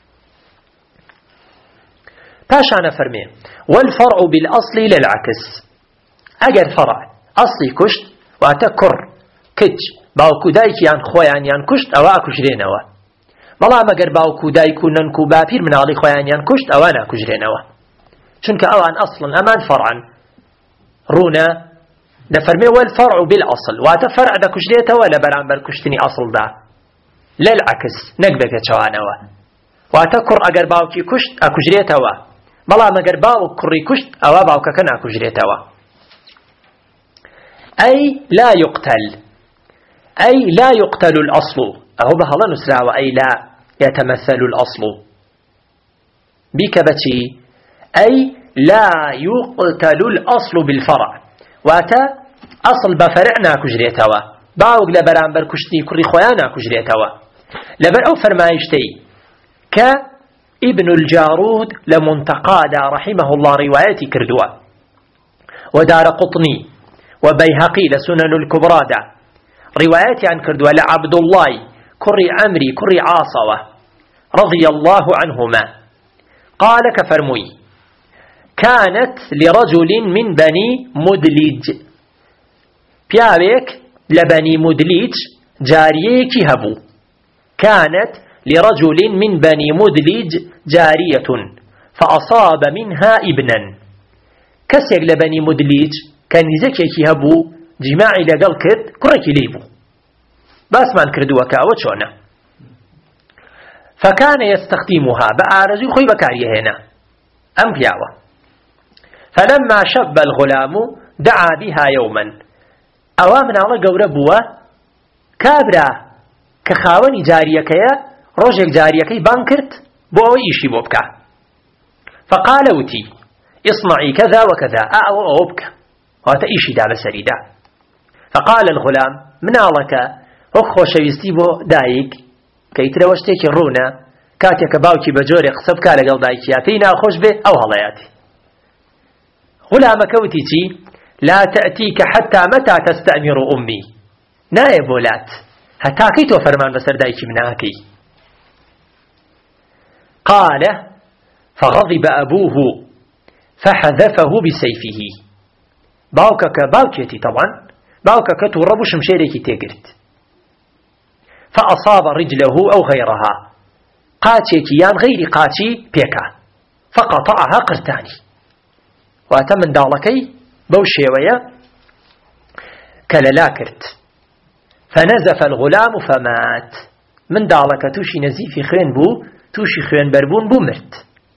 باشانا فرمي والفرع بالأصل للعكس أجر فرع أصلي كشت واتكر كج باوكو دايك يان خويان يان كشت أو أكجرينوا بلا مگر باوكو دايكو ننكو بابير من علي خويان يان كشت أو أنا أكجرينوا چونك أوان أصلا أمان فرعا رونا نفرمي والفرع بالأصل واتفرع دا كجريتوا لبرانبر كشتني أصل دا للعكس نقبك چوانوا واتكر أگر باوكي كشت أكجريتوا بلا مگر باوكري كشت أو باوكا كان أكجريتوا أي لا يقتل الأصل أهو بهلا نسرع أي لا يتمثل الأصل بكبتي أي لا يقتل الأصل بالفرع واتا أصل بفرعنا كجريتوا باوق لبرانبر كشتني كري خويانا كجريتوا لبر أو فرمايشتي كابن الجارود لمنتقادا رحمه الله روايتي كردوا ودار قطني وبيهقي لسنن الكبرى دا رواياتي عن كردوا لعبد الله كري عمري كري عاصوة رضي الله عنهما قال كفرموي كانت لرجل من بني مدلج بيابيك لبني مدلج جاريك هبو كانت لرجل من بني مدلج جارية فأصاب منها ابنا كسر لبني مدلج كان نزكيكي هبو جماعي لقل كرد كركي ليبو بس ما انكردوا كاوتشونا فكان يستخدمها بأرزو خوي بكاريه هنا أم بياوة فلما شب الغلام دعا بها يوما أوامنا الله قوربوا كابرا كخاوني جاريكيا رجل جاريكي بانكرت بوي إيشي بوبكا فقال وتي اصنعي كذا وكذا أوبك وتأيشي دا بسريدا فقال الغلام منالك وەک خۆشەویستی بۆ دایک کە ئیترەوە شتێکی ڕوونە کاتێککە باوکی بە جۆرێ قسە بکا لەگەڵ دایکیا پێی ناخۆش بێ ئەو هەڵەیاتی. غولامەکە وتی چی؟ لا تأتيك حتى متى تستأمر أمي نایە بۆلات هەتاکەی تۆ فەرمان بەسەر دایکی مناکەی. قال فغضب أبوه فحذفه بسيفه باوكك باوكيتي طبعا باوكك تورب شمشيريكي تيقرت فأصاب رجله أو غيرها قاتيكيان غير قاتي بيكا فقطعها قرتاني واتمن دالكي بوشيوية كللاكرت فنزف الغلام فمات من دالك توشي نزيفي خوين بو توشي خوين بربون بو مرت.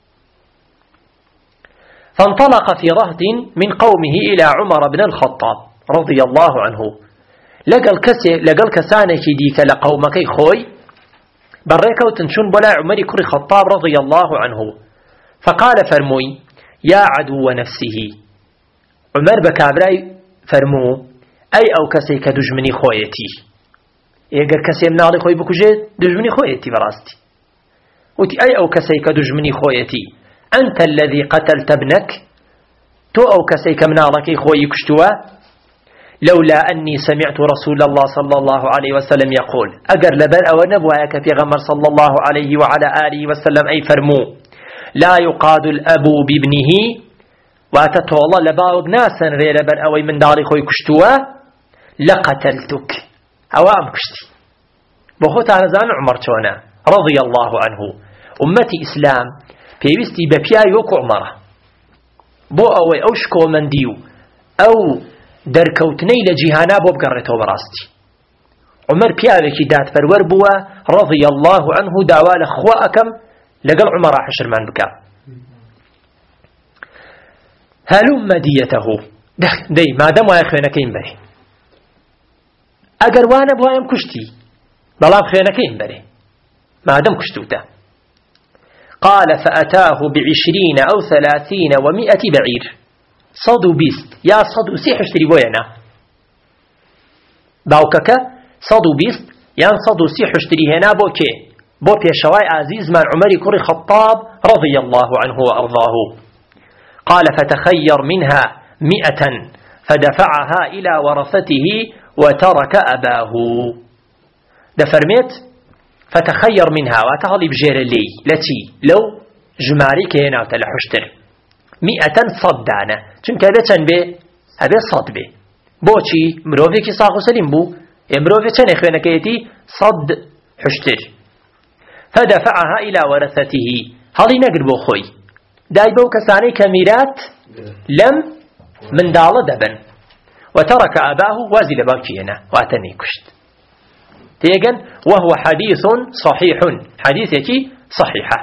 فانطلق في رهط من قومه إلى عمر بن الخطاب رضي الله عنه لقل كسانكي ديك لقومكي خوي بريكا وتنشون بلا عمر كري خطاب رضي الله عنه فقال فرموي يا عدو نفسه عمر بكابراي فرمو أي أو كسي كدجمني خويتي يقر كسي منالي خوي بكجي دجمني خويتي براستي وتي أي أو كسي كدجمني خويتي أنت الذي قتلت ابنك تو أو كسي كمنالك خوي كشتوا لولا أني سمعت رسول الله صلى الله عليه وسلم يقول أجر لبر أو نبوك في غمر صلى الله عليه وعلى آله وسلم أي فرمو لا يقاد الأب بابنه واتتولى لباوغ ناسا غير لبر أو من داري خوي كشتوا لقتلتك أوام كشتي بخوت على زان عمر تونا رضي الله عنه أمتي إسلام پێویستی بە پیاوی وەکو عومەرە بۆ ئەوەی ئەو شکۆمەندی و ئەو دەرکەوتنەی لە جیهانا بۆ بگەڕێتەوە بەڕاستی. عومەر پیاوێکی دادپەروەر بووە رضي الله عنه داوا لە خوا ئەکەم لەگەڵ عومەرا حشرمان بکە. هەلومە دیەتەه دەی مادەم وایە خوێنەکەیم بەرێ ئەگەر وانە بوایم کوشتی بەڵام خوێنەکەیم بەرێ مادەم کوشتوتە. قال فأتاه ب20 أو 30 و100 بعير 120 يا 130 حشتري بوينا باوكك 120 يا 130 حشتري هنا بوكي بو بيشواي عزيز من عمر كري خطاب رضي الله عنه وأرضاه. قال فتخير منها 100 فدفعها إلى ورثته وترك أباه دفرميت فتخير منها وتهضي بجير لي التي لو جماري كينا وتلحشتر 100 صدانة چونك هذا تنبي هذا صد بي بوشي مروفي كي صاغو سليم بو مروفي تنه خوينكيتي صد حشتر فدفعها إلى ورثته هذي نقر بو خوي دايبو كساني كميرات لم من دال دبن وترك أباه وازل باكينا واتني كشت تيجن وهو حديث صحيح حديثك صحيحة.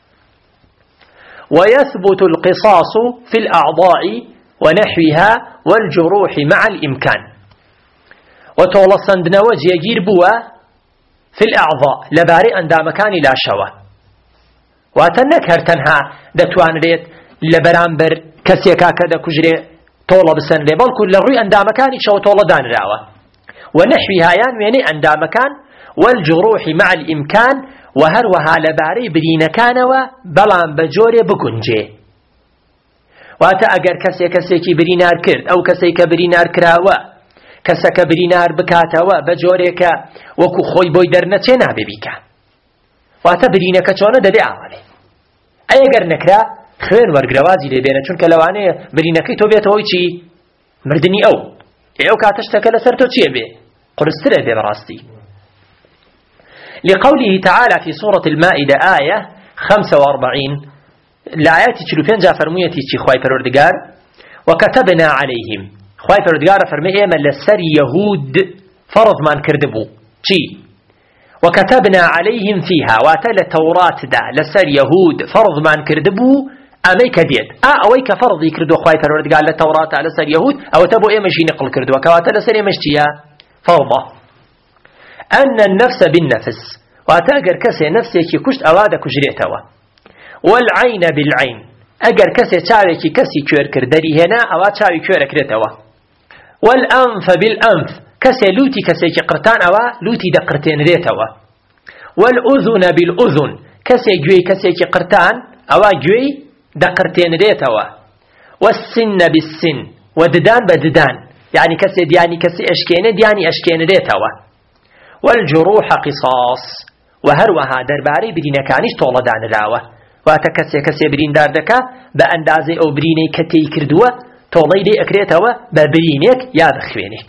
ويثبت القصاص في الأعضاء ونحوها والجروح مع الإمكان وتولصند نوج يجير بوا في الأعضاء لباري أندا مكان لا شوى واتنكر تنها دتوان ريت لبرامبر كسيكا كدا كجري طولة بسن لبال كل الرؤي أندا مكان شو طولة دان راوة ونحوها يعني عند مكان والجروح مع الإمكان وهروها لباري برينكان وبلان بجوري بكنجي واتا اگر کسی کی برینار کرد او کسی که برینار کراوه کسی که برینار بکاتوه بجوري که وکو خوی بوی در نچه نابی بیکا واتا برینکه چونه داده آواله ای اگر نکرا خوین ورگروازی لی بینه چون که لوانه برینکه تو بیت هوی چی مردنی او او کاتشتک لسر تو چیه بی قرستره بی براستي. لقوله تعالى في سورة المائدة آية 45 الآيات تشلوفين جاء فرميتي تشي خواي پروردگار وكتبنا عليهم خواي پروردگار فرمي ايما لسر يهود فرض من كردبو چي وكتبنا عليهم فيها واتل توراة دا لسر يهود فرض من كردبو امي كديد اوي كفرض يكردو خواي پروردگار لتوراة لسر يهود او تبو ايما شي نقل كردو كواتا لسر ايما اشتيا فوضى أن النفس بالنفس واتاقر كسي نفسي كي كشت أوادا كجريتوا والعين بالعين أقر كسي تاوي كي كسي كير كردري هنا أوا تاوي كير كريتوا والأنف بالأنف كسي لوتي كسي قرتان أوا لوتي دقرتين ريتوا والأذن بالأذن كسي جوي كسي قرتان أوا جوي دقرتين ريتوا والسن بالسن وددان بددان يعني كسي دياني كسي أشكين دياني أشكين ريتوا والجروح قصاص وهروها درباري بدين كانش طولدان راوة واتكسي كسي برين داردكا بأندازي أو بريني كتي كردوة طولي لي أكريتوا ببرينيك يا بخوينيك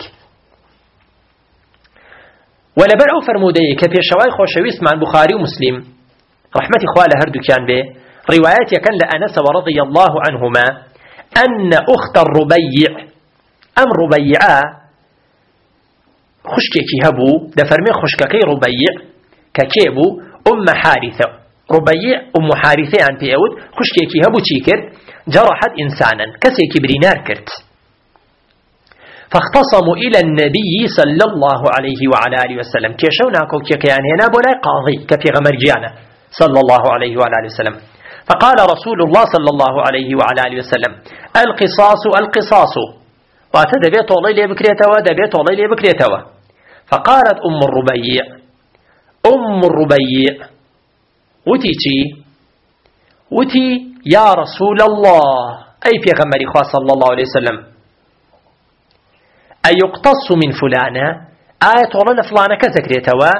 ولبر أو فرمودي كفي شواي خوشويس مع البخاري ومسلم رحمة إخوة هردو كان به روايات يكن لأنس ورضي الله عنهما أن أخت الربيع أم ربيعا خشكي هبو دفرمي خشككي ربيع ككيبو أم حارثة ربيع أم حارثة عن بيعود خشكي هبو تيكر جرحت إنسانا كسي كبرينار كرت فاختصموا إلى النبي صلى الله عليه وعلى آله وسلم كيشونا كوكيكيان هنا بولا قاضي كفي غمرجيانا صلى الله عليه وعلى آله وسلم فقال رسول الله صلى الله عليه وعلى آله وسلم القصاص القصاص واتدبيت الله لي بكريتوا دبيت الله لي بكريتوا فقالت أم الربيع وتي يا رسول الله أي في غمر صلى الله عليه وسلم أيقتص من فلانة آية والله فلانة كذكريتوا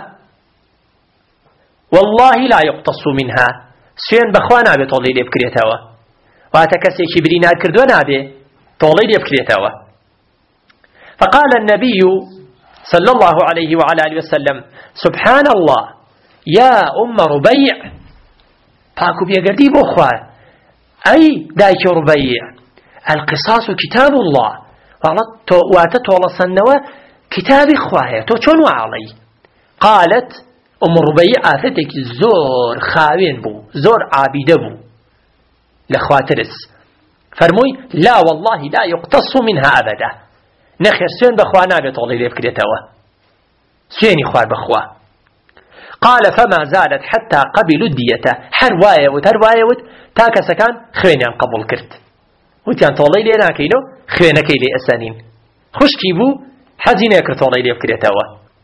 والله لا يقتص منها سين بخوانا بي طولي لي بكريتوا واتكسي كبرينا كردونا بي طولي لي بكريتوا فقال النبي صلى الله عليه وعلى آله وسلم سبحان الله يا أم ربيع فاكو بيقردي بأخوة أي دايك ربيع القصاص كتاب الله واتتولى صنوة كتاب إخوة تو شون وعلي قالت أم ربيع آفتك زور خاوين بو زور عابده بو لخواترس فرموي لا والله لا يقتص منها أبدا نخير سين بخوانا بطولي لفكرتوا سيني خوار بخوا قال فما زالت حتى قبلوا الدية حرواية تاكا سكان خوينيان قبول كرت وتيان طولي لنا كينو خوينكي لي أسانين خشكي بو حزينة كرت طولي لفكرتوا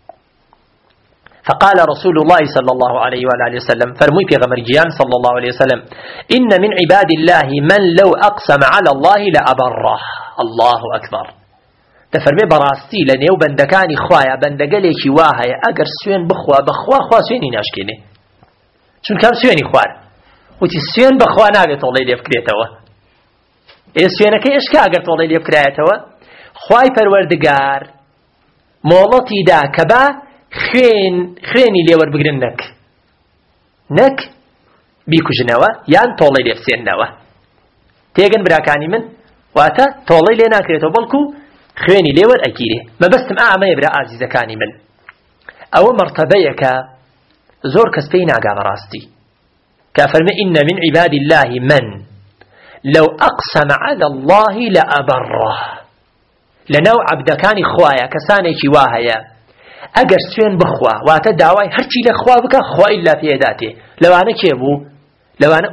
فقال رسول الله صلى الله عليه وآله وسلم فرمي في غمرجيان صلى الله عليه وسلم إن من عباد الله من لو أقسم على الله لأبره الله أكبر تفرمي براستي لنيو بندكاني خوايا بندقليكي واهيا أقر سوين بخوا خوا سويني ناشكيني شون كام سويني خوار وتي سوين بخوا ناقة طولي ليفكريتوا إيه سوينكي إشكا أقر طولي ليفكريتوا خواي پروردگار مولتي دا كبا خويني ليور بگرن نك بيكو جنوا يان طولي ليفسينوا تيغن براكاني من واتا طولي لينا كريتوا بلكو خويني ليور أكيري ما بستم أعمى يبرا عزيزة كاني من أو مرتبيك زور كسبين عقام راستي كافرم إن من عباد الله من لو أقسم على الله لأبره لنو عبدكاني خوايا كساني كواهيا أقر سوين بخوا واتدعواي هرشي لخوا بك خوا إلا في ذاته لو أنا كيبو لو أنا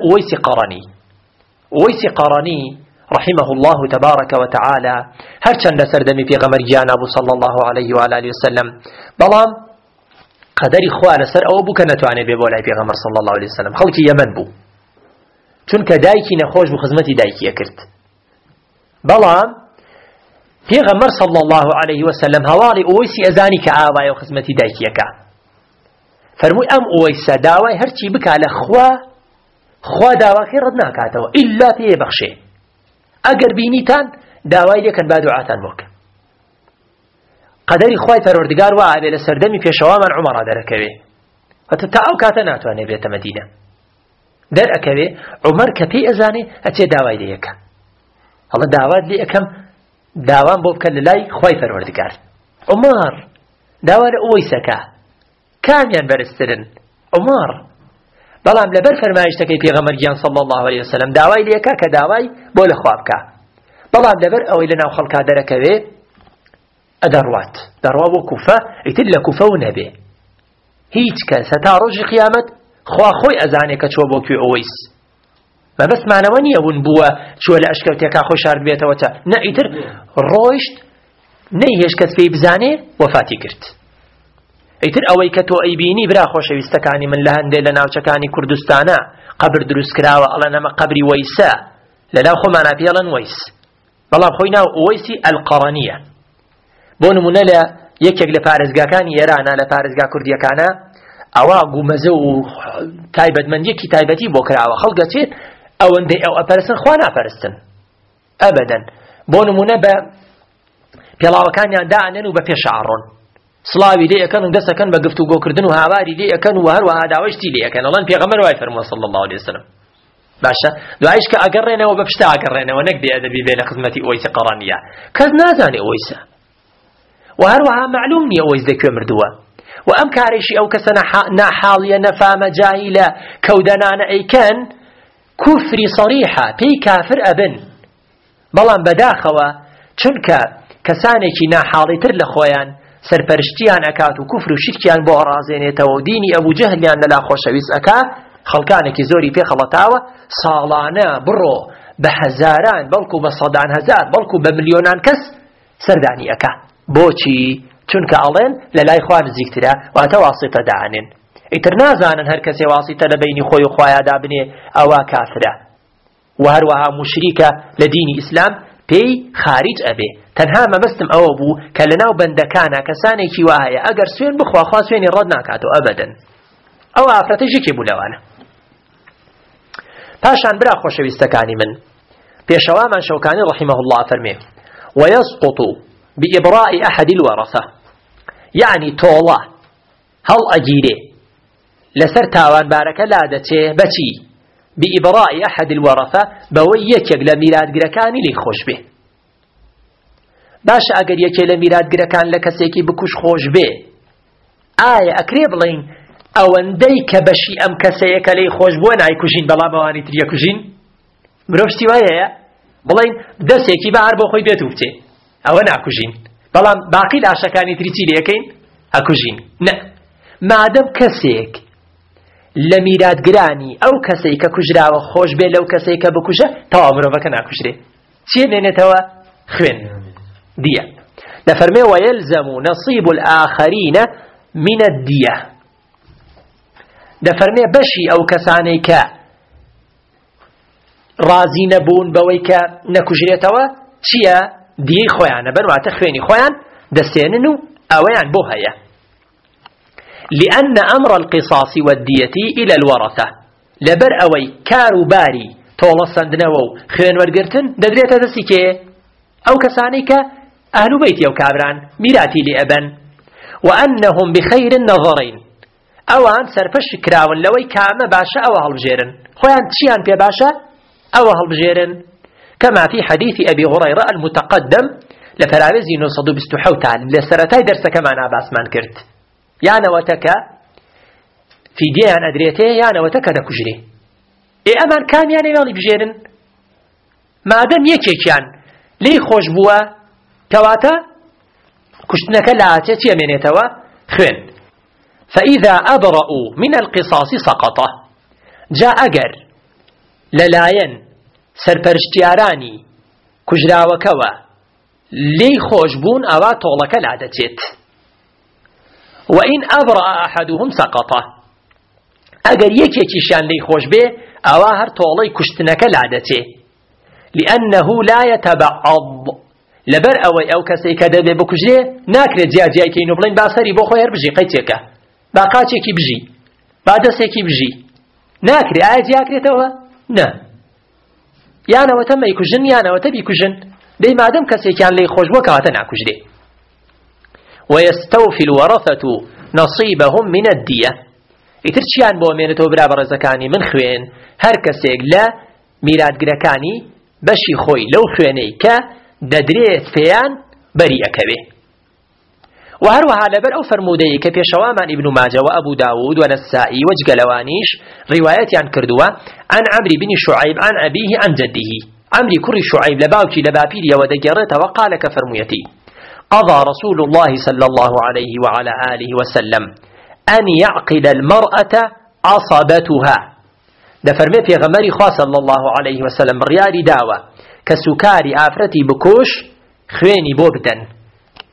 أويسي قراني رحمه الله تبارك وتعالى هرچند سردمي في غمر جان أبو صلى الله عليه وآله وسلم بلام قدري خوال سر أو بو كنتواني ببولاي في غمر صلى الله عليه وسلم خلقي يمن بو چونك دايكي نخوش بخزمتي دايكي يكرت بلام في غمر صلى الله عليه وسلم هوالي أويسي أزاني كعاواي وخزمتي دايكي يكا فرموي أم أويسا داواي هرچي بك على خوا داواكي ردنا كاتوا إلا في بخشي أجر بينيتان داوای لێکن با دوعاتان بۆک قەدەری خوای پەروەردگار وایە بێ لە سەردەمی پێشەوامان عومەڕا دەرەکەوێ هەتا تا ئەو کاتە ناتوانێ بێتە مەدینە دەرەکەوێ عومەر کە پێی ئەزانێ ئەچێ داوای لێ یەکە هەڵە داوات لێ یەکەم داوام بۆ بکە لە لای خوای پەروەردگار عومەر داوا لە ئوەیسەکە کامیان بەرزترن عومەر بەڵام لەبەر فەرمایشتەکەی پێغەمبەرگیان صلی الله علیه وسلم داوای لێ یەکە کە داوای بۆ لە خوا بکە بەڵام لەبەر ئەوەی لەناو خەڵکا دەرەکەوێ ئەدەڕوات دەڕوا بۆ کوفە ئیتر لە کوفە و نەبێ هیچ کەس هەتا ڕۆژی قیامەت خوا خۆی ئەزانێ کە چوە بۆ کوێ ئەوەیس مەبەستمانەوە نییە ون بووە چوە لە ئەشکەوتێکا خۆی شارد بێتەوە تا نە ئیتر ڕۆیشت نەیهێش کەس پێی بزانێ وەفاتی کرد. ئیتر ئەوەی کە تۆ ئەیبینی برا خۆشەویستەکانی من لە هەندێک لە ناوچەکانی کوردستانە قەبر دروست کراوە ئەڵێن ئەمە قەبری وەیسە، لەلاو خۆمانە پێڵەن وەیس، بەڵام خۆی ناو ئوەیسی ئەلقەڕەنیە. بۆ نمونە لە یەکێک لە پارێزگاکانی ئێرانە، لە پارێزگا کوردیەکانە، ئەوە گومەزە و تایبەتمەندیەکی تایبەتی بۆ کراوە. خەڵگەچێت ئەوەندەی ئەو ئەپەرستن خوا ناپەرستن ئەبەدەن. بۆ نمونە بە پێڵاوەکانیان دائەنێن و بە پێش ئاڕۆن سڵاوی لێ ئەەکەن و دەسەکەن بە گفتوگۆکردن و هاواری لێ ئەەکەن و هەروەها داوەشتی لێ ئەەکەن. ئەڵێن پێغەمبەر وای فەرمووە صلی الله علیه وسلم. باشە دوایش کە ئەگەڕێنەوە بە پشتا ئەگەڕێنەوە، نەک بێئەدەبی بێ لە خزمەتی ئۆیسە قەڕەنیە، کەس نازانێ ئۆیسە و هەروەها معلوم نییە ئۆیس لەکوێ مردووە. و ئەم کارێکی ئەو کەسە ناحاڵیە نەفامە جاهیلە کەودەنانە ئەیکەن کوفری صریحە، پێی کافر ئەبن. بەڵام بەداخەوە چونکە کەسانێکی ناحاڵیتر لە خۆیان سەرپەرشتیان ئەکات و کوفر و شرکیان بۆ ڕازێنێتەوە و دینی ئەبوو جەهلیان لەلا خۆشەویست ئەکا، خەڵکانێکی زۆری پێ خەڵەتاوە ساڵانە بڕۆ بە هەزاران بەڵکو بە سەدان هەزار بەڵکو بە ملیۆنان کەس سەردانی ئەکا. بۆچی؟ چونکە ئەڵێن لە لای خوا نزیکترە، واتە واسیتە داهێنن. ئیتر نازانن هەر کەسێ واسیتە لە بینی خۆی و خوایادا بنێ ئەوە کافرە و هەروەها موشریکە لە دینی ئیسلام پێی خارج ئەبێ. تەنها مەبەستم ئەوە بوو کە لەناو بەندەکانە کەسانێکی وایە ئەگەر سوێن بخوا خوا سوێنی ڕەت ناکاتەوە ئەبەدەن. ئەو ئافرەتە ژێکی بوو لەوانە. پاشان برا خۆشەویستەکانی من، پێشەوامان شەوکانی ڕەحیمەه الله فەرمێ ويسقط بإبراء أحد الورثة، يعني تولا هل أجيري لسر تاوان بارك لا دتي بتي بإبراء أحد الورثة بوي يكيك لميلاد قركاني لي خوش به. باش أقر يكي لميلاد قركان لكسيكي بكوش خوش به آية أكريب لين أو انديك بشي أم كسيك لي خوش بوين أي كوشين بلا مواني تريا كوشين مروفشتي ويا بلين دسيكي بار بو خوي بيتوبتي أو ناكوشين بلام باقي العشاكاني تريتي ليكين أكوشين نا مادام كسيك لميلاد قراني أو كسيك كجرا وخوش به لو كسيك بكوشة توا مروفك ناكوشري چيه نينتوا خوين دية نفرمي ويلزم نصيب الآخرين من الدية. نفرمي بشي أو كسانيك رازي نبون بويك نكوشريتوا چيه دي خويان بنوات خويني خويان دستيننو أويان بوهيا، لأن أمر القصاص والدية إلى الورثة لبر أوي كارو باري تولصندنو خوين ورقرتن ددريتا دسيكي أو كسانيك أهل بيتي أو كابران ميراتي لأبن، وأنهم بخير النظرين أوان سرفش كراون لوي كامة باشا أو هالبجيرن خوان تشيان بي باشا أو هالبجيرن، كما في حديث أبي هريرة المتقدم لفراوزي نصدو بستحوتان لسرتاي درس كمان عباس مان كرت يعني وتكا في ديان أدريته يعني وتكا نكجري إيه أمان كان يعني مالي بجيرن ما دام يكي كان لي خوش بوا كواتا كشتنك لاتي يمينيتوا خوين، فإذا أبرأوا من القصاص سقطه جاء أجر للاين سرپرشتیارانی کوژراوەکەوە لێی خۆش بوون ئەوا تۆڵەکە لا دەچێت. وإن أبرأ أحدهم سقطه ئەگەر یەکێکیشیان لێی خۆش بێ ئەوا هەر تۆڵەی کوشتنەکە لا دەچێت، لأنه لا يتبعض لەبەر ئەوەی ئەو کەسەی کە دەبێ بکوژرێ ناکرێت جیاجیایکەین و بڵین با سەری بۆ خۆی هەر بژی قەیتێکە با قاچێکی بژی با دەستێکی بژی ناکرێت. ئایا جیاکرێتەوە؟ نا، یانەوەتە مەیکوژن یانەوەتە بیکوژن دەی مادەم کەسێکیان لێی خۆش بووە کەواتە ناکوژرێ. ويستوفي الورثة نصيبهم من الدية. ئیتر چیان بۆ مێنێتەوە برا بەڕێزەکانی من خوێن هەر کەسێک لە میراتگرەکانی بەشی خۆی لەو خوێنەی کە دەدرێت پێیان بەری ئەکەوێ. و هەروەها لەبەر ئەو فەرمودەیە کە پێشەوامان ئیبن ماجە و ئەبوو داود و نەسائی و جگەلەوانیش ڕیوایەتیان کردووە عن عمرو بن شعيب عن أبيه عن جده. عمري كري شعيب لباوكي لبابيريا ودقرته وقال كفرميتي قضى رسول الله صلى الله عليه وعلى آله وسلم أن يعقد المرأة عصبتها. دفرمي في غمري خاص صلى الله عليه وسلم ريالي داوة كسكاري آفرتي بكوش خويني بوبدن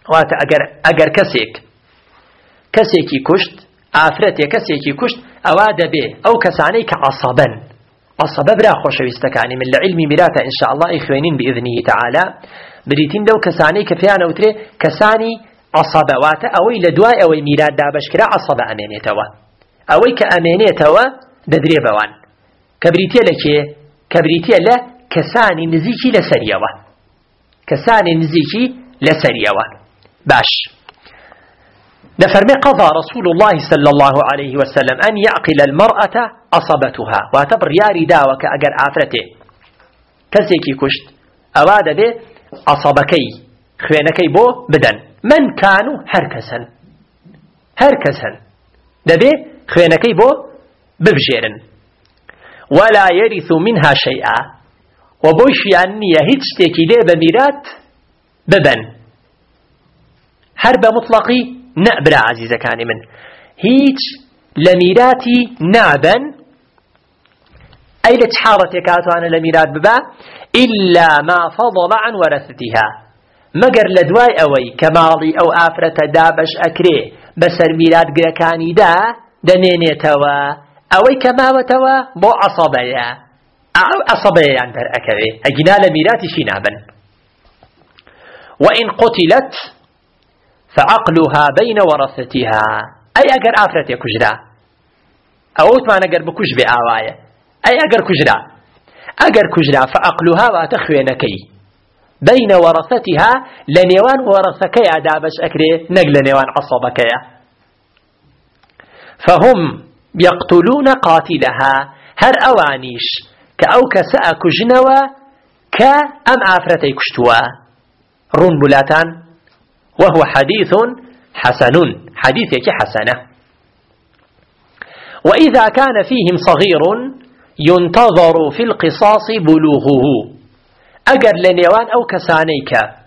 واتە ئەگەر کەسێکی کوشت ئافرەتێک کەسێکی کوشت ئەوا دەبێ ئەو کەسانەی کە عەسەبە برا خۆشەویستەکانی من لە علمی میراتە ئینشاء الله خوێنین بإذنه تعالى بریتین لەو کەسانەی کە پێیان ئەوترێ کەسانی عەسەبە واتە ئەوەی لە دوای ئەوەی میرات دابەشکرا عەسەبە ئەمێنێتەوە ئەوەی کە ئەمێنێتەوە دەدرێ بەوان کە بریتە لە کێ کە بریتە لە کەسانی نزیکی لەسەریەوە باش نفرمي قضى رسول الله صلى الله عليه وسلم أن يعقل المرأة عصبتها واتبر ياري داوك أجر عفرته كسيكي كشت أواد به عصبكي خوينكي بو بدن من كانوا هركسا دبي خوينكي بو ببجيرن ولا يرث منها شيئا وبوش يعني هيتشتكي ليه بميرات ببن هرب مطلقي نأبرا عزيزة كان من هيج لميراتي نابا أي لتحارة كاتوانا لميرات ببا إلا ما فضل عن ورثتها مقر لدواي أوي كماضي أو آفرة دابش أكري بسر ميرات قركاني دنيني توا أوي كماوتوا بو عصبية عن در أكري أجنا لميراتي شنابا وإن قتلت فعقلها بين ورثتها أي أجر آفرة كجرا أوت ما نجر بكج بآواية أي أجر كجرا فعقلها وتخوينكي بين ورثتها لنيوان ورثكي دابش أكري نقل نيوان عصبكي فهم يقتلون قاتلها هر أوانيش كأو كسأ كجنوا كأم آفرتي كشتوا رون بلاتان وهو حديث حسن حديثك حسنة وإذا كان فيهم صغير ينتظر في القصاص بلوغه أجر لنيوان أو كسانيك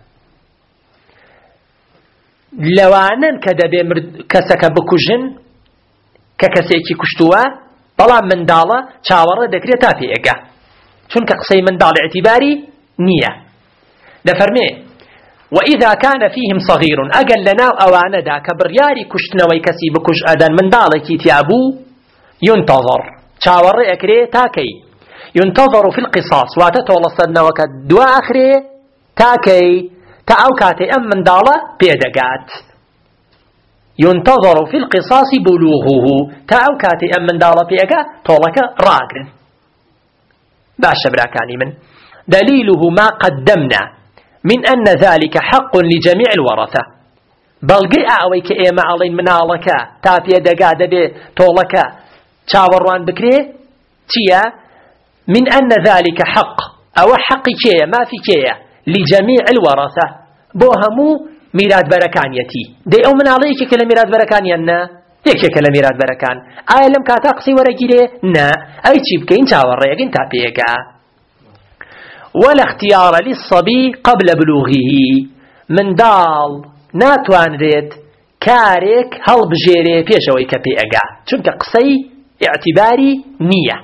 لوانا كسك بكجن ككسيكي كشتوا طلع من دالة شاورة دكريتا في إيقا چونك قصي من دال اعتباري نية دفرمي وإذا كان فيهم صغير أجل لنا أوانا دا كبرياري كشتنا ويكسي بكش أدن من دالك تيابو ينتظر شاور أكري تاكي ينتظر في القصاص واتتولصدنا وكدوا أخري تاكي تأوكاتي أم من دالة بيدقات ينتظر في القصاص بلوغه تأوكاتي أم من دالة بيدقات طولك راقر باش براكاني من دليله ما قدمنا من أن ذلك حق لجميع الورثة بلغي أويك إيما علين منالك تابي دقاد بي طولك تشاوروان بكري تيا من أن ذلك حق أو حق كيه ما في كيه لجميع الورثة بوهمو ميراد بركانيتي دي أو من عليك كلا ميراد بركانينا يكي كلا ميراد بركان آية لم كاتاقصي ورقيري نا أي تشيبكين تشاوريكين تابيكا ولا اختيار للصبي قبل بلوغه من دال ناتوان ريد كاريك هل بجيري بيشوي كبي اقا چونك قصي اعتباري نية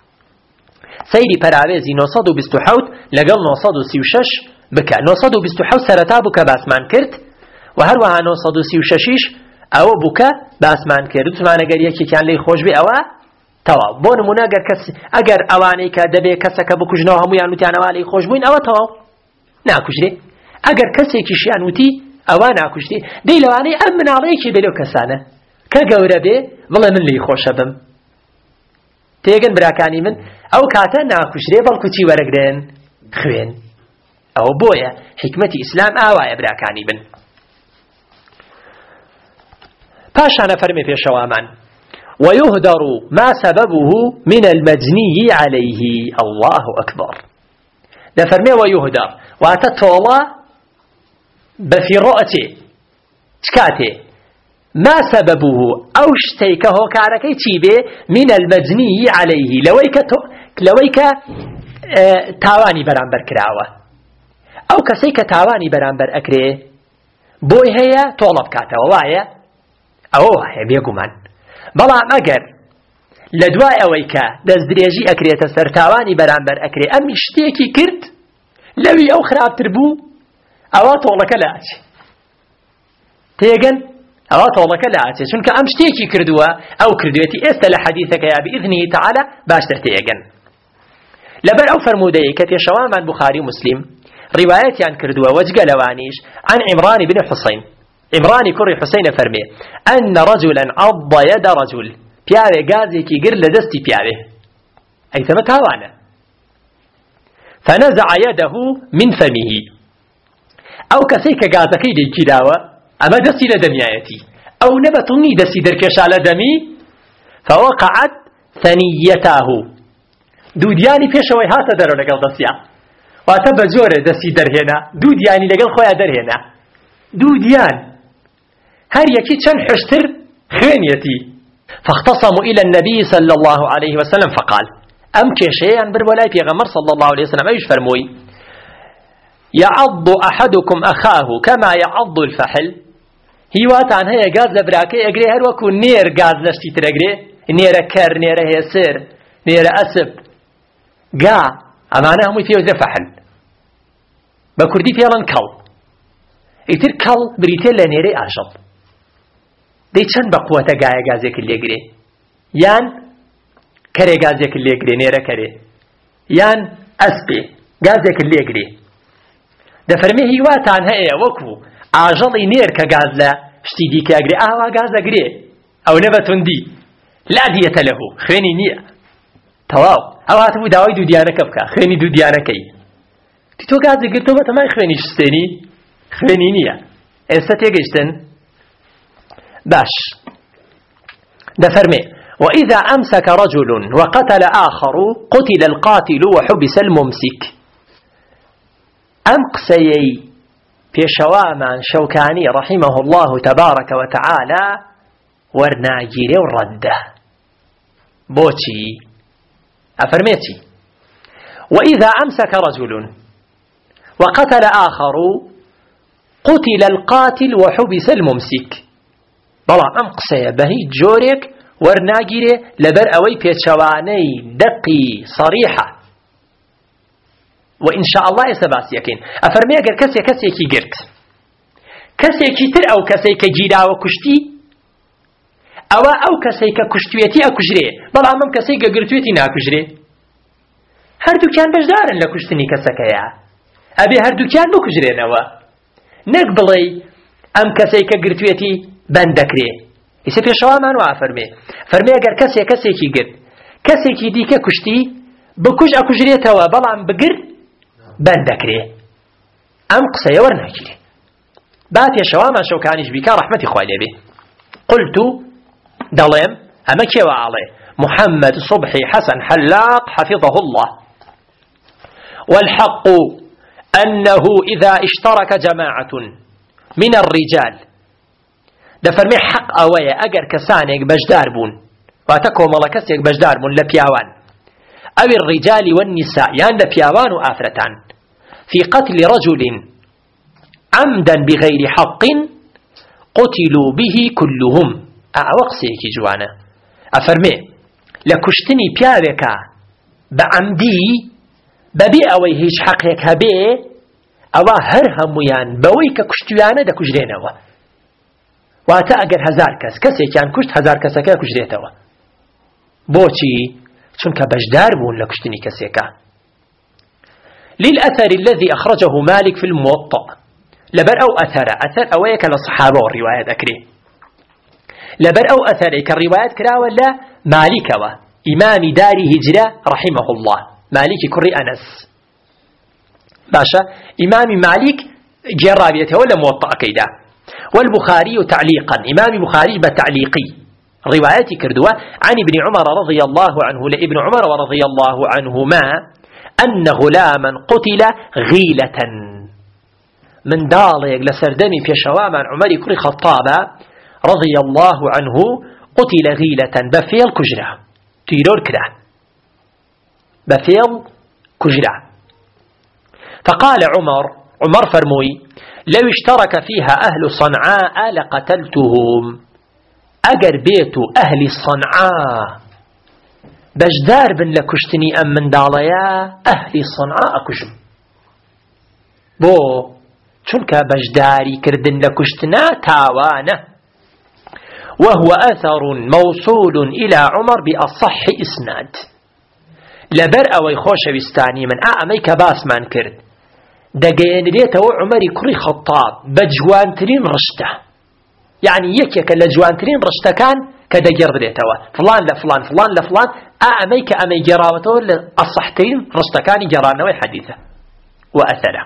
سيري پراويزي 928 لقل 936 بكا 928 سرطا بكا باسمان كرت وهروها 936 او بكا باسمان كرت معنى قال يكي كان لي خوش بي اوا تواو بۆ نمونە ئەگەر ئەوانەی کە دەبێ کەسەکە بکوژنەوە هەمویان وتیانەوە خۆش بووین ئەوە تەواو ناکوژرێ ئەگەر کەسێکیشیان وتی ئەوە ناکوژرێ دەی لەوانەی ئەم مناڵەیەکی بێ لەو کەسانە کە گەورە بێ بڵێ من لی خۆشە بم تێگەن براکانی من ئەو کاتە ناکوژرێ بەڵکو چی وەرەگرن خوێن ئەوە بۆیە حکمەتی ئیسلام ئاوایە براکانی من پاشانە فەرمێ پێشەوامان ويهدر ما سببه من المجني عليه الله أكبر دفرمي ويهدر واتطولا بفرؤته تكاتي ما سببه أوشتيكه كاركي تيبه من المجني عليه لويك تاواني برانبر كراوة أو كسيك تاواني برانبر أكري بوي هي طولب كاتا ووايا هي بيقومان بەڵام ئەگەر لە دوای ئەوەی کە دەستدرێژی ئەکرێتە سەرتاوانی بەرامبەر ئەکرێ ئەمی شتێکی کرد لەوی ئەو خراپتر بوو ئەوە تۆڵەکە لاچێ تيجن أو طولك لا عشان كأمشتيكي كردوا أو كردوتي استل حديثك يا بإذنه تعالى باشتر تيجن لبر أو فرمودي كتي شوام عن بخاري مسلم روايتي عن كردوا وجه لوانيش عن عمران بن حسين عمران كري حسين فرمي أن رجلا عض يد رجل بياوي غازي كي قر لدستي بياوي أي ثمت هوانا فنزع يده من فمه أو كسيك غازكي دي كداوة أما دستي لدمياتي أو نبتني دستي دركش على دمي فوقعت ثنيته دودياني بيشوي هاتا درو لقل دستيا واتبا زور دستي درهنا دودياني لقل خويا درهنا دوديان هر يكي چن حشتر خينيتي فاختصموا إلى النبي صلى الله عليه وسلم فقال أم كشيئا بربولاي في غمر صلى الله عليه وسلم أيش فرموي يعض أحدكم أخاه كما يعض الفحل هيوات عن هيا غاز لبراكي أجري هر وكو نير غاز لشتي ترقري نير كر نير هيسر نير أسب قا أمانا هم يفيو ذا فحل بكردي فيلا كل يتر كل بريتين لنيري أجل دي چند بقوة قاية غازيك اللي يقري يان كري غازيك اللي يقري نيرا كري يان أسبي غازيك اللي يقري ده فرمي هيوات عن هيا وكو عجلي نير كغازلا شتيدي كاقري اهوا غاز اقري او نبتون دي لا دية له خيني نية تواو او هاتفو داوي دو ديانا كبكا خيني دو ديانا كي تتو غازي قلتو بتا ما خيني شستيني خيني نية استيقشتن باش ده فرمي وإذا أمسك رجل وقتل آخر قتل القاتل وحبس الممسك أم قسيي بيشوامان شوكاني رحمه الله تبارك وتعالى ورناجيري ورده بوتي أفرميتي وإذا أمسك رجل وقتل آخر قتل القاتل وحبس الممسك بلا أم قسيي بهي جوريك ورناجيري لبر أوي بيشواني دقي صريحة وإن شاء الله يسباس يكين أفرمي أجر كسي كي جرت كسي كي تر أو كسي كجيرا وكشتي أو كسي ككشتويتي أكجري بل عمم كسي كجرتويتي ناكجري هردو كان بجدارن لكشتني كسكيا أبي هردو كان بكجري نوا نقبلي أم كسي كجرتويتي بندكري يسي في شوامان وعفرمي فرمي أجر كسي كي جرت كسي كي دي ككشتي بكج أكجري توا بل عم بقر بندكري أم قصي ورناكري بات يا شواما شوكانيش بك رحمة إخواني به قلت دلم أما كيوا عليه محمد صبحي حسن حلاق حفظه الله والحق أنه إذا اشترك جماعة من الرجال دفرمي حق أويا أجر كسانيك بجدار بون واتكو ملكسيك بجدار بون لبياوان أو الرجال والنساء يعني لبياوان وآفرتان في قتل رجل عمدا بغير حق قتلوا به كلهم أعوقسيك جوانا أفرمي لكشتني بيابك بعمدي ببي أوي هيش حقك هبي أوا هرهميان بويك كشتيانا دا كجرينوا واتا أجر هزار كسي كان كشت هزار كسكا كجريتوا بوشي چونك بجدار بون لكشتني كسيكا للأثر الذي أخرجه مالك في الموطأ لبر أو أثر أويك للصحابة والروايات أكري لبر أو أثر كالروايات كرا ولا مالك إمام دار هجرة رحمه الله مالك كري أنس باشا إمام مالك جرابيته ولا موطأ كيدا والبخاري تعليقا إمام بخاري بتعليقي رواياتي كردوا عن ابن عمر رضي الله عنه لابن عمر ورضي الله عنهما أن غلاما قتل غيلة من داليق لسردمي في شواما عمر كري خطابة رضي الله عنه قتل غيلة بفيل كجرة تيرور كده بفيل كجرة فقال عمر فرموي لو اشترك فيها أهل صنعاء لقتلتهم أجر بيت أهل صنعاء بجدار بن لكشتني أم من داليا أهل صنعاء كجم بو چونك بجداري كردن لكشتنا تاوانه. وهو أثر موصول إلى عمر بأصح إسناد. لبر أوي خوش بستاني من أميك باس من كرد دقين ليته عمر كري خطاب بجوانترين رشته، يعني يكيك لجوانترين رشته كان كدا جرب ليته فلان لفلان فلان لفلان أميك أمي جراوته الصحتين رشته كان جرانا وحديثه وأثره.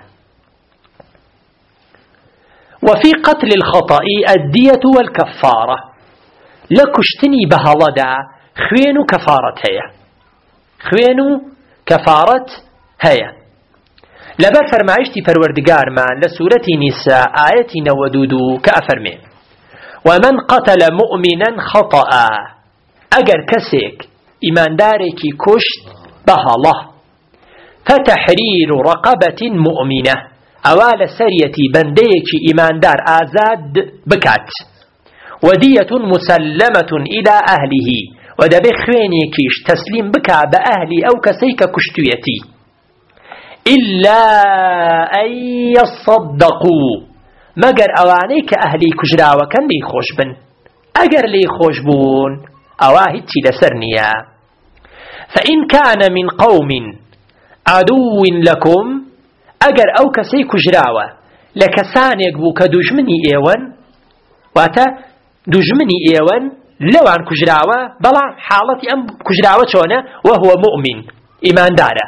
وفي قتل الخطأ الدية والكفارة. لكشتني بهالدا خوين كفارة هيا، خوين كفارة هيا. لبر فرمايشتي پروردگار من لسورة نساء آية 92 كأفرمي: ومن قتل مؤمنا خطأ. اگر كسيك إيمان داركي كشت بهاله فتحرير رقبة مؤمنة اوال سريتي بنديكي إيمان دار آزاد بكات، ودية مسلمة إلى أهله ودبي خوينيكيش تسليم بكا بأهلي أو كسيك كشتيتي، إلا أن يصدقوا مگر أوانيك أهلي كجراوة كان لي خوش بن، أجر لي خوش بون أواهدتي لسرنيا. فإن كان من قوم عدو لكم أجر أو كسيك كجراوة لكسانيك بو كدجمني إيوان واتا دجمني إيوان لو عن كجراوة بلا حالتي أم كجراوة شونه وهو مؤمن إيمان داره.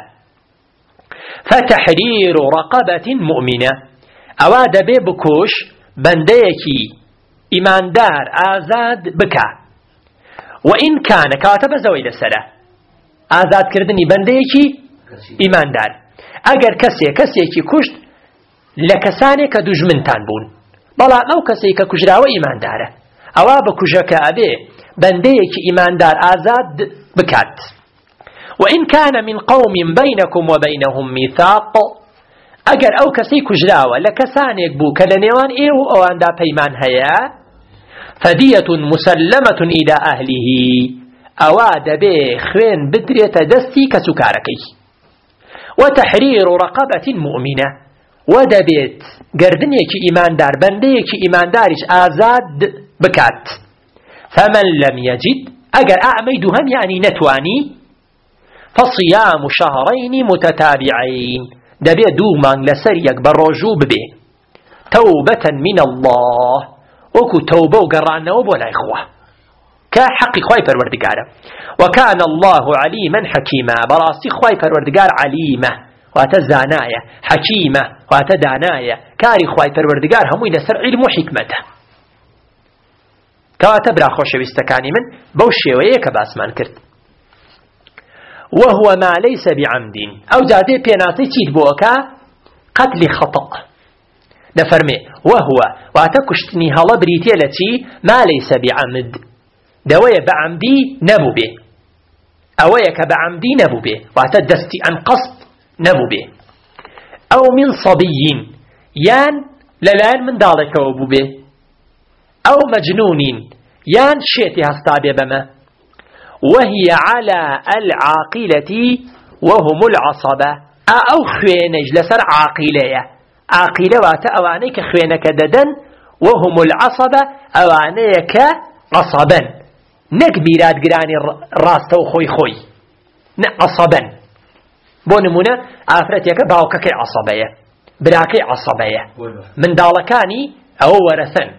فتحرير رقبة مؤمنة أواد بكوش بنديكي إيمان دار آزاد بكا. وإن كان كاتب زويل السلة آزاد كردني بنديكي إيمان دار أجر كسيكي كشت لكساني كدجمنتان بون بلا أو كسيك كجراوة إيمان داره أوا بكجك أبي بنديك إيمان دار آزاد بكات. وإن كان من قوم بينكم وبينهم ميثاق أجر أو كسي كجراوة لكسانيك بو كدنيوان إيو أو أندا بيمان هيا فدية مسلمة إلى أهله أواد به خوين بدرية دستي كسكاركي. وتحرير رقبة مؤمنة ودبيت قردنيك إيمان دار بنديك إيمان دارش آزاد بكات. فمن لم يجد أجر أعميدهم يعني نتواني فصيام شهرين متتابعين دبي دومان لسريك بالرجوب به توبة من الله وكو توبة وقرانا وبولا إخوة كحق خواي پروردگار. وكان الله عليما حكيما براسي خواي پروردگار عليمة واتزانايا حكيمة واتدانايا كاري خواي پروردگار هموين سر علم وحكمته كواتبرا خوش بستكاني من بوشي ويك باسمان كرت. وهو ما ليس بعمد أو زادي بيناتي تيد بوكا قتل خطأ نفرمي وهو واتكشتني هلا بريتي التي ما ليس بعمد دوية بعمدي نبو به أويك بعمدي نبو به واتدستي عن قصد نبو به أو من صبي يان للان من دالك وبو به أو مجنون يان شيتي هستابي بما وهي على العاقلة وهم العصبة أو خوينج لسر عاقلية عاقلة واتا أوانيك خوينك ددن وهم العصبة أوانيك عصبا نك بيراد قراني راستو خوي خوي عصبا بونمونا آفرتيك باوكك عصبية براكي عصبية من دالكاني أو ورثن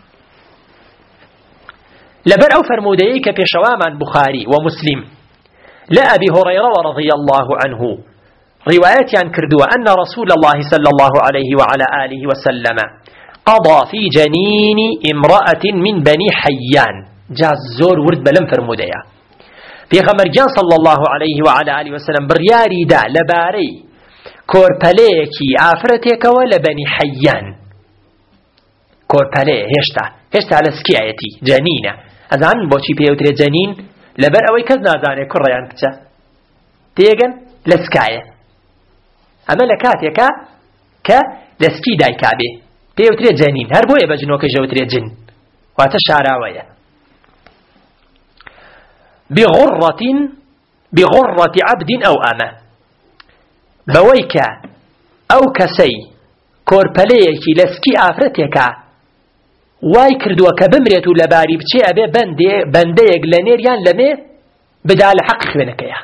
لبر أو فرموديك بشوامان بخاري ومسلم لا أبي هريرة رضي الله عنه روايات عن كردوة أن رسول الله صلى الله عليه وعلى آله وسلم قضى في جنين امرأة من بني حيان جاز زور ورد بلم فرموديا في غمرجان صلى الله عليه وعلى آله وسلم برياري دا لباري كورباليكي آفرتك ولا بني حيان كوربالي هشتا على سكياتي جنينة أزان بوشي بيوتري جنين لبر أوي كز نازاني كريان كتا تيغن لسكاية أما لكاتيك لسكي داي كابي بيوتري جنين هر بوية بجنوك جوتري جن واتشاراوية بغرة عبد أو أمة بويك أو كسي کۆرپەلەیەکی لەسکی ئافرەتێکە وای کردووە کە بمرێت و لەباری بچێ ئەبێ بەندەیەک لە نێریان لەمێ بدا لە حەق خوێنەکەیە.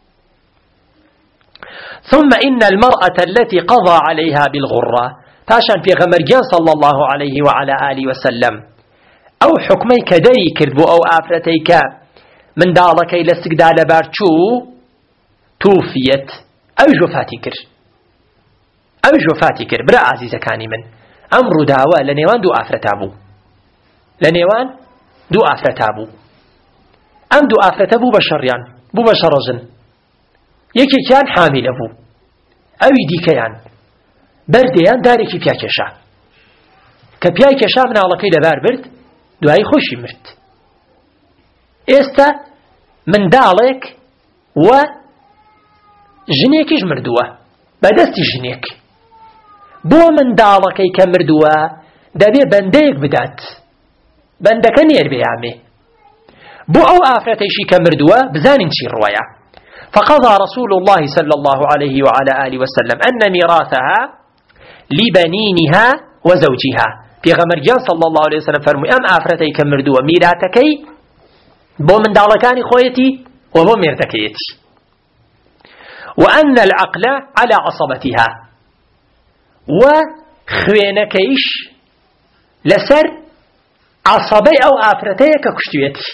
ثم إن المرأة التي قضى عليها بالغرة پاشان پێغەمبەر صلى الله عليه وعلى آله وسلم أو حكمي كدري كردبو أو آفرتيك من داڵەکەی لە سکدا لەبار چوو توفيت أو جوفاتی کرد برا عزیزەکانی من ئەم ڕووداوە لە نێوان دوو ئافرەتا بوو ئەم دوو ئافرەتە بوو بە شەڕیان بوو بە شەڕەژن یەکێکیان حامیلە بوو ئەوی دیکەیان بەردەیان دارێکی پیاکێشا کە پیای کێشا مناڵەکەی لەبار برد دوایی خۆشی مرد. ئێستا منداڵێک و ژنێکیش مردووە بەدەستی ژنێک بۆ منداڵەکەی کە مردووە دەبێ بەندەیەک بدات بەندەکە نێر بێامێ بۆ ئەو ئافرەتەیشی کە مردووە بزانین چی ڕوایە. فقضى رسول الله صلى الله عليه وعلى آله وسلم أن ميراثها لبنينها وزوجها پێغەمبەر صلى الله عليه وسلم فرمووی ئەم ئافرەتەی کە مردووە میراتەکەی بۆ منداڵەکانی خۆیەتی و بۆ مێردەکەیەتی. وأن العقل على عصبتها و خوێنەکەیش لەسەر عصبەی ئەو ئافرەتەیە کە کوشتوێتی.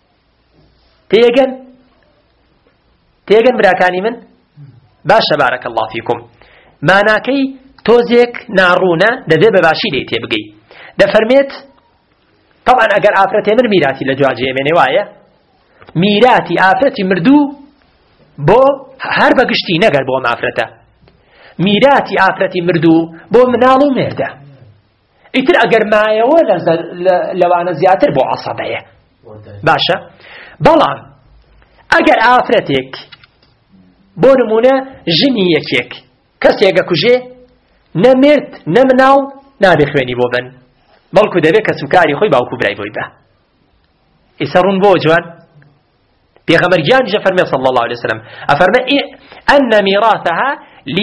تێگەن براکانی من باشە بارەکە الله فیکم. ماناکەی تۆزێک ناڕوونە دەبێ بەباشی لێی تێبگەی. دەفەرمێت طبعا ئەگەر ئافرەتێ من میراتی لە دواجێمێنێ وایە میراتی ئافرەتی مردوو بۆ هەر بەگشتی نەگەر بۆ ئافرەتە میراتی ئافرەتی مردوو بۆ مناڵ و مێردە. ئیتر ئەگەر مایەوە لەوانە زیاتر بۆ عەسەبەیە باشە. بەڵام ئەگەر ئافرەتێک بۆ نمونە ژنی یەکێک کەسێکە کوژێ نەمێرد نەمناو نابێ خوێنی بۆ بن بەڵکو دەبێت کە سوکاری خۆی باوکو برای بۆی بە. ئیسا ڕوون بۆ جوان پێغەمبەر گیانیشە فەرمێ صلى الله عليه وسلم ئەفەرمێ أن ميراثها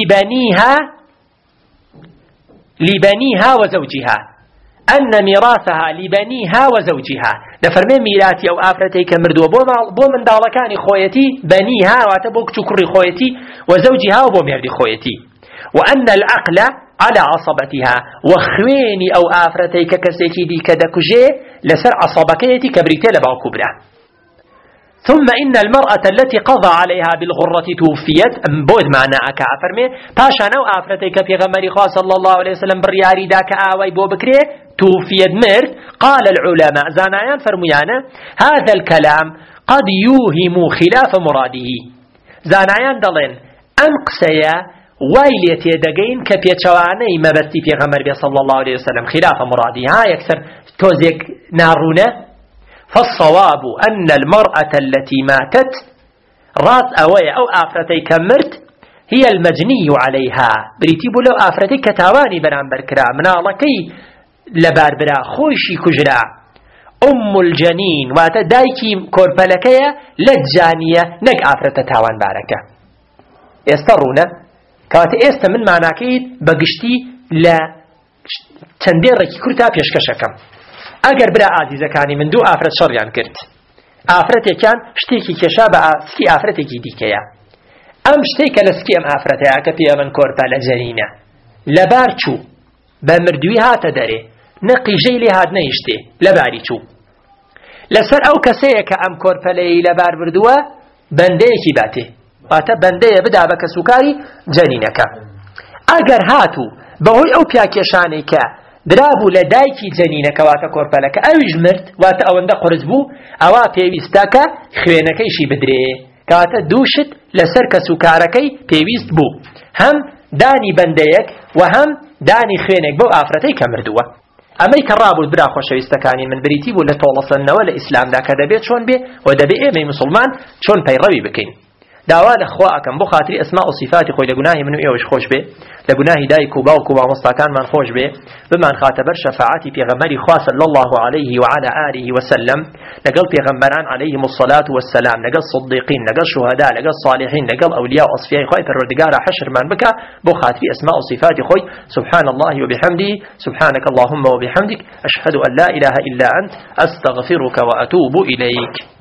لبنيها وزوجها أن ميراثها لبنيها وزوجها دەفەرمێ میراتی ئەو ئافرەتەی کە مردووە بۆ منداڵەکانی خۆیەتی بەنیها واتە بۆ کچ و کوڕی خۆیەتی وزوجها و بۆ مێردی خۆیەتی. وأن العقل على عصبتها وخويني أو آفرتي ككسيكي دي كدكجي لسر عصبكيتي كبريتي لباوكو برا. ثم إن المرأة التي قضى عليها بالغرة توفيت بود معنا أكا فرمي باشا نو آفرتي كبيغمري خاص صلى الله عليه وسلم برياري داك آوي بو بكري توفيت مرد. قال العلماء زانايان فرميانا هذا الكلام قد يوهم خلاف مراده. زانايان دلين أنقسيا ويليتي دقين كبيتشواني مبستي في غمر صلى الله عليه وسلم خلاف مرادي ها يكسر توزيك نارونه. فالصواب أن المرأة التي ماتت راس أوي أو آفرتي كمرت هي المجني عليها بريتيبو لو آفرتي كتاواني بران بركرا منالكي لباربرا خوشي كجرا أم الجنين واتا دايكي كوربالكيا لجانية نك آفرت تاوان باركة يسترون كواتا ئێستا من ماناکەیت بەگشتی لە چەندێ ڕێکی کورتا پێشکەشەکەم. ئەگەر برا ئازیزەکانی من دوو ئافرەت شەڕیان کرد ئافرەتێکیان شتێکی کێشا بە سکی ئافرەتێکی دیکەیە ئەم شتێکە لە سکی ئەم ئافرەتەیە کە پێ من کۆرپە لە جەنینە لەبار چوو بە مردووی هاتە دەرێ نەقیژەی لێ هات نەیشتێ لەباری چوو لەسەر ئەو کەسەیە کە ئەم کۆرپەلەی لەبار بردووە بەندەیەکی باتێ واتە بەندەیە بدا بە کەسوکاری جەنینەکە. ئەگەر هاتوو بەهۆی ئەو پیاکێشانەی کە درابوو لە دایکی جەنینەکە واتە کۆرپەلەکە ئەویش مرد واتە ئەوەندە قورس بوو ئەوە پێویستە کە خوێنەکەیشی بدرێ کەواتە دووشت لەسەر کەسوکارەکەی پێویست بوو هەم دانی بەندەیەک و هەم دانی خوێنێک بەو ئافرەتەی کە مردووە. ئەمەی کە ڕابوو برا خۆشەویستەکانی من بریتی بوو لە تۆڵەسەنەوە لە ئیسلامدا کە دەبێت چۆن بێ و دەبێت ئێمەی موسڵمان چۆن پەیڕەوی بکەین. داوا لخوا ئەکەم بۆ خاتری ئەسما و صفاتی خۆی لە گوناهی من و ئێوەش خۆش بێ لە گوناهی دایک و باوک و مامۆستاکانمان خۆش بێ بمان خاتە بەر شەفاعەتی پێغەمبەری خوا صلی الله عليه وعلى آله وسلم لەگەڵ پێغەمبەران عليهم الصلاة والسلام لەگەڵ صدیقین لەگەڵ شوهدا لەگەڵ صالحین لەگەڵ ئەولیا و ئەصفیای خوای پەروەردگارە حەشرمان بکە بۆ خاتری ئەسما و صفاتی خۆی سبحان الله وبحمده سبحانك اللهم وبحمدك أشهد أن لا إله إلا أنت أستغفرك وأتوب إليك.